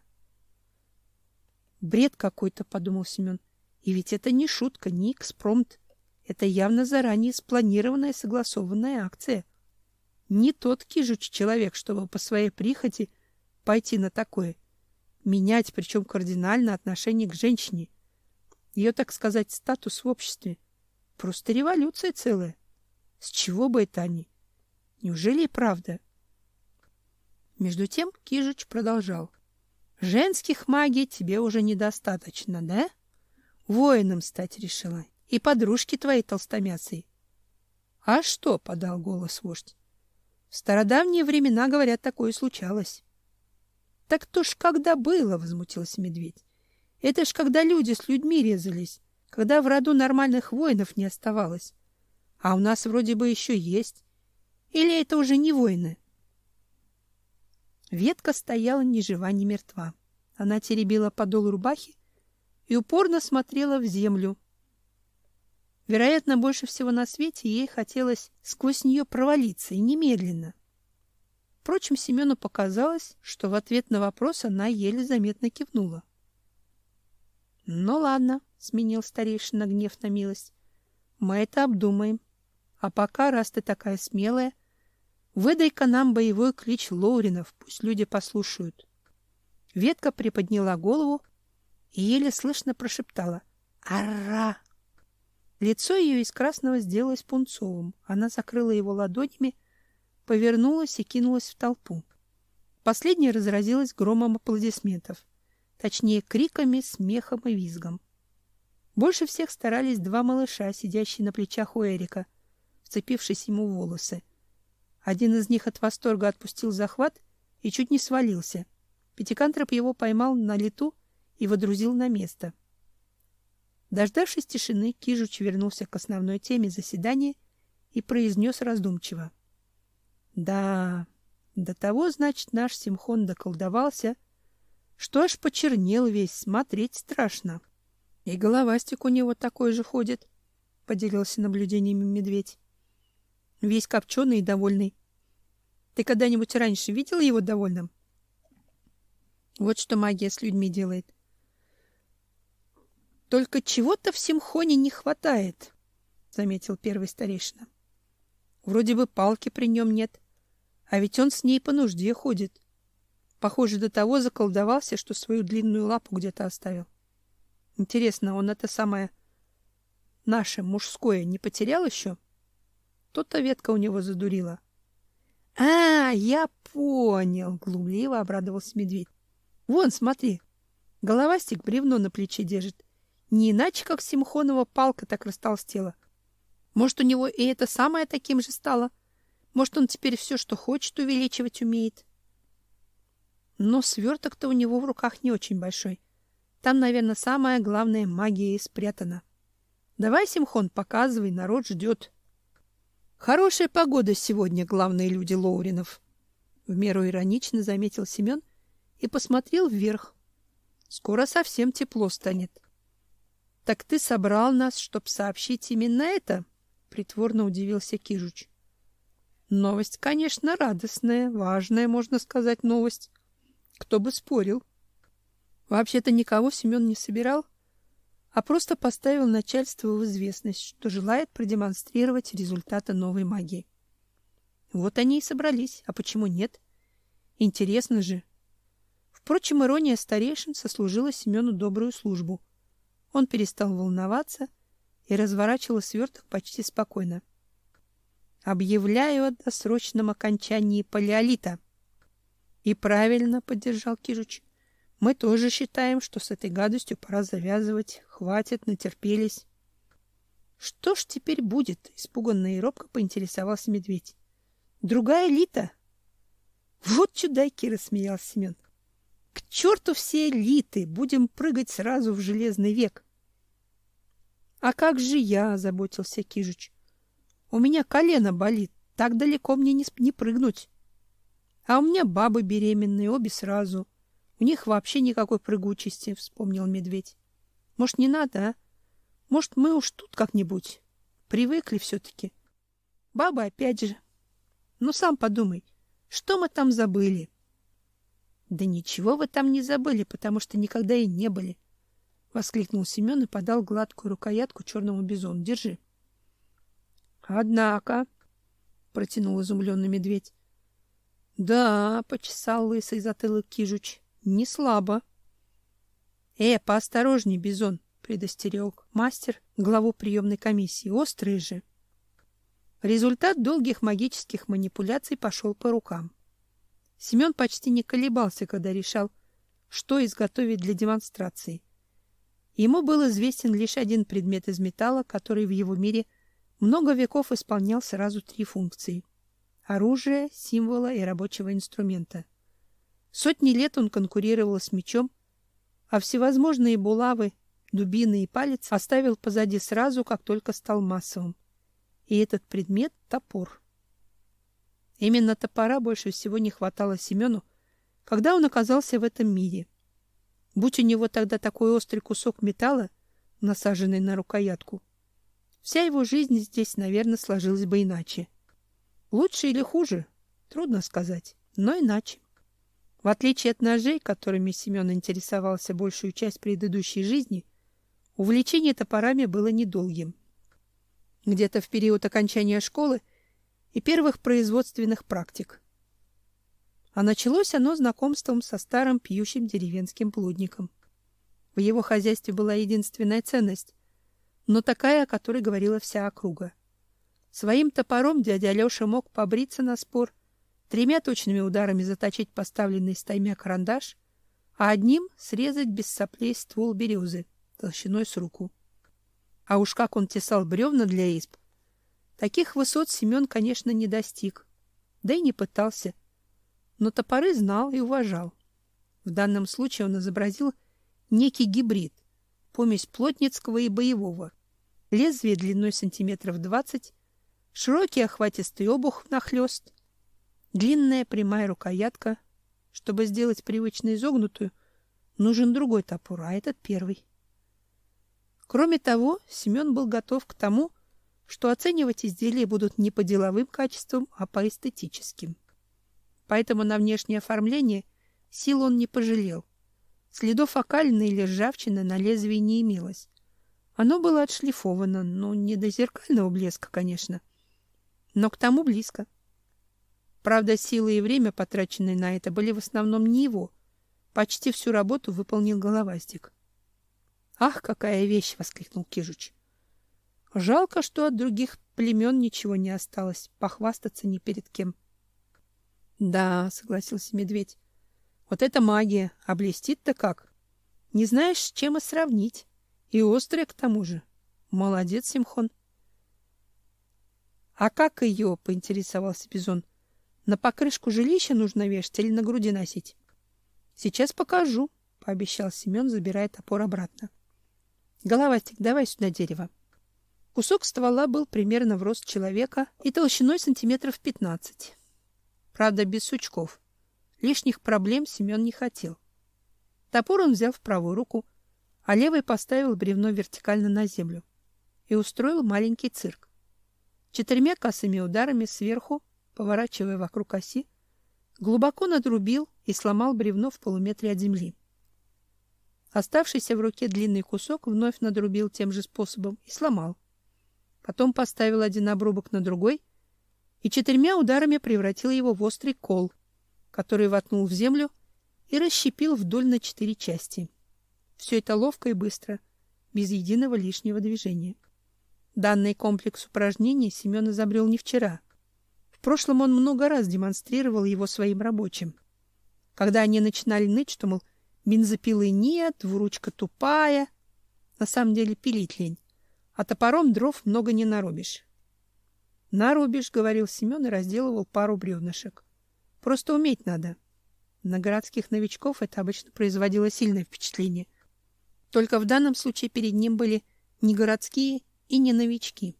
Бред какой-то, подумал Семен. И ведь это не шутка, не экспромт. Это явно заранее спланированная, согласованная акция. Не тот Кижуч человек, чтобы по своей прихоти пойти на такое. Менять, причем кардинально, отношение к женщине. Ее, так сказать, статус в обществе. Просто революция целая. С чего бы это они? Неужели и правда? Между тем Кижуч продолжал. Женских магий тебе уже недостаточно, да? Воином стать решила. И подружки твои толстомясые. — А что? — подал голос вождь. — В стародавние времена, говорят, такое случалось. — Так то ж когда было, — возмутился медведь. — Это ж когда люди с людьми резались, когда в роду нормальных воинов не оставалось. А у нас вроде бы еще есть. Или это уже не войны? Ветка стояла ни жива, ни мертва. Она теребила подол рубахи и упорно смотрела в землю. Вероятно, больше всего на свете ей хотелось сквозь нее провалиться, и немедленно. Впрочем, Семену показалось, что в ответ на вопрос она еле заметно кивнула. — Ну ладно, — сменил старейшина гнев на милость, — мы это обдумаем. А пока, раз ты такая смелая, выдай-ка нам боевой клич Лоуринов, пусть люди послушают. Ветка приподняла голову и еле слышно прошептала: «Ара!». Лицо ее из красного сделалось пунцовым. Она закрыла его ладонями, повернулась и кинулась в толпу. Последняя разразилась громом аплодисментов, точнее криками, смехом и визгом. Больше всех старались два малыша, сидящие на плечах у Эрика, вцепившись ему в волосы. Один из них от восторга отпустил захват и чуть не свалился. Пятикантроп его поймал на лету и водрузил на место. Дождавшись тишины, Кижуч вернулся к основной теме заседания и произнес раздумчиво: «Да, до того, значит, наш Симхон доколдовался, что аж почернел весь, смотреть страшно. И головастик у него такой же ходит», — поделился наблюдениями медведь. «Весь копченый и довольный. Ты когда-нибудь раньше видел его довольным?» Вот что магия с людьми делает. «Только чего-то в Симхоне не хватает», — заметил первый старейшина. «Вроде бы палки при нем нет, а ведь он с ней по нужде ходит. Похоже, до того заколдовался, что свою длинную лапу где-то оставил. Интересно, он это самое наше мужское не потерял еще? То-то ветка у него задурила». «А, я понял», — глумливо обрадовался медведь. «Вон, смотри, головастик бревно на плече держит. Не иначе, как Симхонова палка так растолстела. Может, у него и это самое таким же стало? Может, он теперь все, что хочет, увеличивать умеет?» Но сверток-то у него в руках не очень большой. Там, наверное, самая главная магия и спрятана. Давай, Симхон, показывай, народ ждет. «Хорошая погода сегодня, главные люди Лоуринов», — в меру иронично заметил Семен и посмотрел вверх. «Скоро совсем тепло станет». «Так ты собрал нас, чтоб сообщить именно это?» — притворно удивился Кижуч. «Новость, конечно, радостная, важная, можно сказать, новость. Кто бы спорил. Вообще-то никого Семен не собирал, а просто поставил начальство в известность, что желает продемонстрировать результаты новой магии. Вот они и собрались, а почему нет? Интересно же». Впрочем, ирония старейшин сослужила Семену добрую службу. Он перестал волноваться и разворачивал сверток почти спокойно. «Объявляю о досрочном окончании палеолита». «И правильно», — поддержал Кижуч. «Мы тоже считаем, что с этой гадостью пора завязывать. Хватит, натерпелись». «Что ж теперь будет?» — испуганно и робко поинтересовался медведь. «Другая элита?» «Вот чудаки!» — рассмеялся Семен. «К черту все элиты! Будем прыгать сразу в железный век!» «А как же я?» — заботился Кижуч. «У меня колено болит, так далеко мне не прыгнуть. А у меня бабы беременные, обе сразу. У них вообще никакой прыгучести», — вспомнил медведь. «Может, не надо, а? Может, мы уж тут как-нибудь? Привыкли все-таки. Бабы опять же. Ну, сам подумай, что мы там забыли?» «Да ничего вы там не забыли, потому что никогда и не были», — воскликнул Семен и подал гладкую рукоятку черному бизону. «Держи». «Однако», — протянул изумленный медведь. «Да», — почесал лысый затылок Кижуч, — «не слабо». Поосторожней, бизон», — предостерег мастер главу приемной комиссии. «Острые же». Результат долгих магических манипуляций пошел по рукам. Семен почти не колебался, когда решал, что изготовить для демонстрации. Ему был известен лишь один предмет из металла, который в его мире много веков исполнял сразу три функции: оружия, символа и рабочего инструмента. Сотни лет он конкурировал с мечом, а всевозможные булавы, дубины и палец оставил позади сразу, как только стал массовым. и этот предмет — топор. Именно топора больше всего не хватало Семену, когда он оказался в этом мире. Будь у него тогда такой острый кусок металла, насаженный на рукоятку, вся его жизнь здесь, наверное, сложилась бы иначе. Лучше или хуже, трудно сказать, но иначе. В отличие от ножей, которыми Семен интересовался большую часть предыдущей жизни, увлечение топорами было недолгим. Где-то в период окончания школы и первых производственных практик. А началось оно знакомством со старым пьющим деревенским плотником. В его хозяйстве была единственная ценность, но такая, о которой говорила вся округа. Своим топором дядя Леша мог побриться на спор, 3 точными ударами заточить поставленный стаймя карандаш, а одним срезать без соплей ствол березы толщиной с руку. А уж как он тесал бревна для изб! Таких высот Семен, конечно, не достиг, да и не пытался, но топоры знал и уважал. В данном случае он изобразил некий гибрид, помесь плотницкого и боевого. Лезвие длиной сантиметров 20, широкий охватистый обух внахлёст, длинная прямая рукоятка. Чтобы сделать привычно изогнутую, нужен другой топор, а этот первый. Кроме того, Семен был готов к тому, что оценивать изделия будут не по деловым качествам, а по эстетическим. Поэтому на внешнее оформление сил он не пожалел. Следов окалины или ржавчины на лезвии не имелось. Оно было отшлифовано, но не до зеркального блеска, конечно, но к тому близко. Правда, силы и время, потраченные на это, были в основном не его. Почти всю работу выполнил головастик. «Ах, какая вещь!» — воскликнул Кижуч. «Жалко, что от других племен ничего не осталось, похвастаться ни перед кем». «Да», — согласился медведь, — «вот это магия, а блестит-то как! Не знаешь, с чем и сравнить, и острая к тому же. Молодец, Симхон». «А как ее?» — поинтересовался Бизон. «На покрышку жилища нужно вешать или на груди носить?» «Сейчас покажу», — пообещал Семен, забирая топор обратно. «Головастик, давай сюда дерево». Кусок ствола был примерно в рост человека и толщиной сантиметров 15. Правда, без сучков. Лишних проблем Семен не хотел. Топор он взял в правую руку, а левой поставил бревно вертикально на землю и устроил маленький цирк. 4 косыми ударами сверху, поворачивая вокруг оси, глубоко надрубил и сломал бревно в полуметре от земли. Оставшийся в руке длинный кусок вновь надрубил тем же способом и сломал. Потом поставил один обрубок на другой и 4 ударами превратил его в острый кол, который воткнул в землю и расщепил вдоль на 4 части. Все это ловко и быстро, без единого лишнего движения. Данный комплекс упражнений Семен изобрел не вчера. В прошлом он много раз демонстрировал его своим рабочим. Когда они начинали ныть, что, мол, бензопилы нет, двуручка тупая, на самом деле пилить лень, а топором дров много не нарубишь. «Нарубишь», — говорил Семен и разделывал пару бревнышек. «Просто уметь надо». На городских новичков это обычно производило сильное впечатление. Только в данном случае перед ним были не городские и не новички.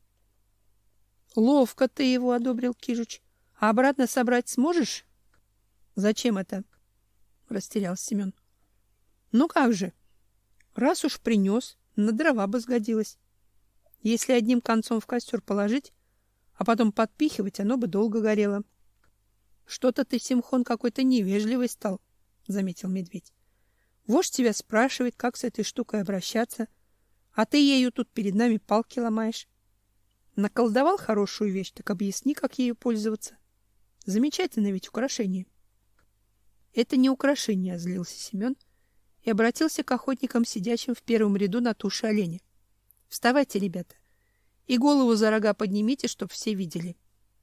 «Ловко ты его», — одобрил Кижуч. «А обратно собрать сможешь?» «Зачем это?» — растерялся Семен. «Ну как же? Раз уж принес, на дрова бы сгодилось. Если одним концом в костер положить, а потом подпихивать, оно бы долго горело». «Что-то ты, Симхон, какой-то невежливый стал», — заметил медведь. «Вождь тебя спрашивает, как с этой штукой обращаться, а ты ею тут перед нами палки ломаешь. Наколдовал хорошую вещь, так объясни, как ею пользоваться. Замечательное ведь украшение». «Это не украшение», — озлился Семен и обратился к охотникам, сидящим в первом ряду на туше оленя. «Вставайте, ребята, и голову за рога поднимите, чтоб все видели».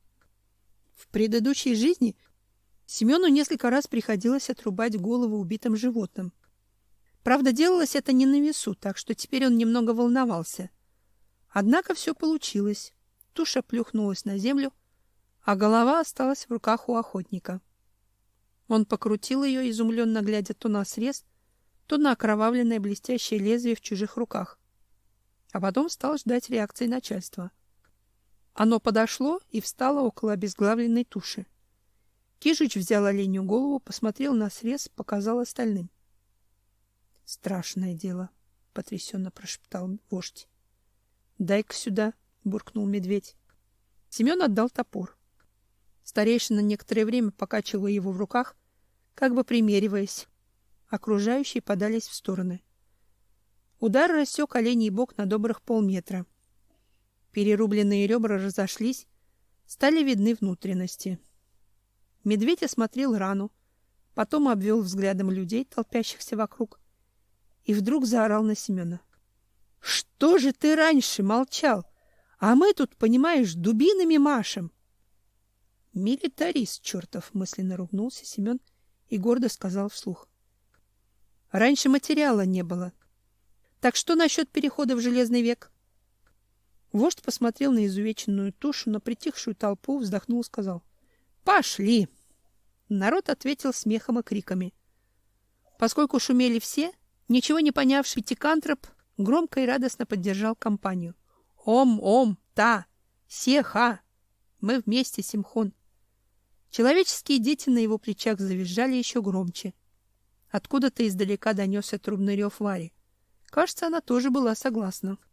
В предыдущей жизни Семену несколько раз приходилось отрубать голову убитым животным. Правда, делалось это не на весу, так что теперь он немного волновался. Однако все получилось. Туша плюхнулась на землю, а голова осталась в руках у охотника. Он покрутил ее, изумленно глядя то на срез, то на окровавленное блестящее лезвие в чужих руках. А потом стал ждать реакции начальства. Оно подошло и встало около обезглавленной туши. Кижич взял оленью голову, посмотрел на срез, показал остальным. — Страшное дело, — потрясенно прошептал вождь. — Дай-ка сюда, — буркнул медведь. Семен отдал топор. Старейшина некоторое время покачивал его в руках, как бы примериваясь. Окружающие подались в стороны. Удар рассек оленей бок на добрых полметра. Перерубленные ребра разошлись, стали видны внутренности. Медведь осмотрел рану, потом обвел взглядом людей, толпящихся вокруг, и вдруг заорал на Семена. — Что же ты раньше молчал? А мы тут, понимаешь, дубинами машем. — Милитарист чертов! — мысленно ругнулся Семен и гордо сказал вслух. — Раньше материала не было. Так что насчет перехода в железный век? Вождь посмотрел на изувеченную тушу, на притихшую толпу, вздохнул и сказал: «Пошли!» Народ ответил смехом и криками. Поскольку шумели все, ничего не понявший Тикантроп громко и радостно поддержал компанию. «Ом, та! Се-ха! Мы вместе, Симхон!» Человеческие дети на его плечах завизжали еще громче. Откуда-то издалека донесся трубный рев Вари. Кажется, она тоже была согласна.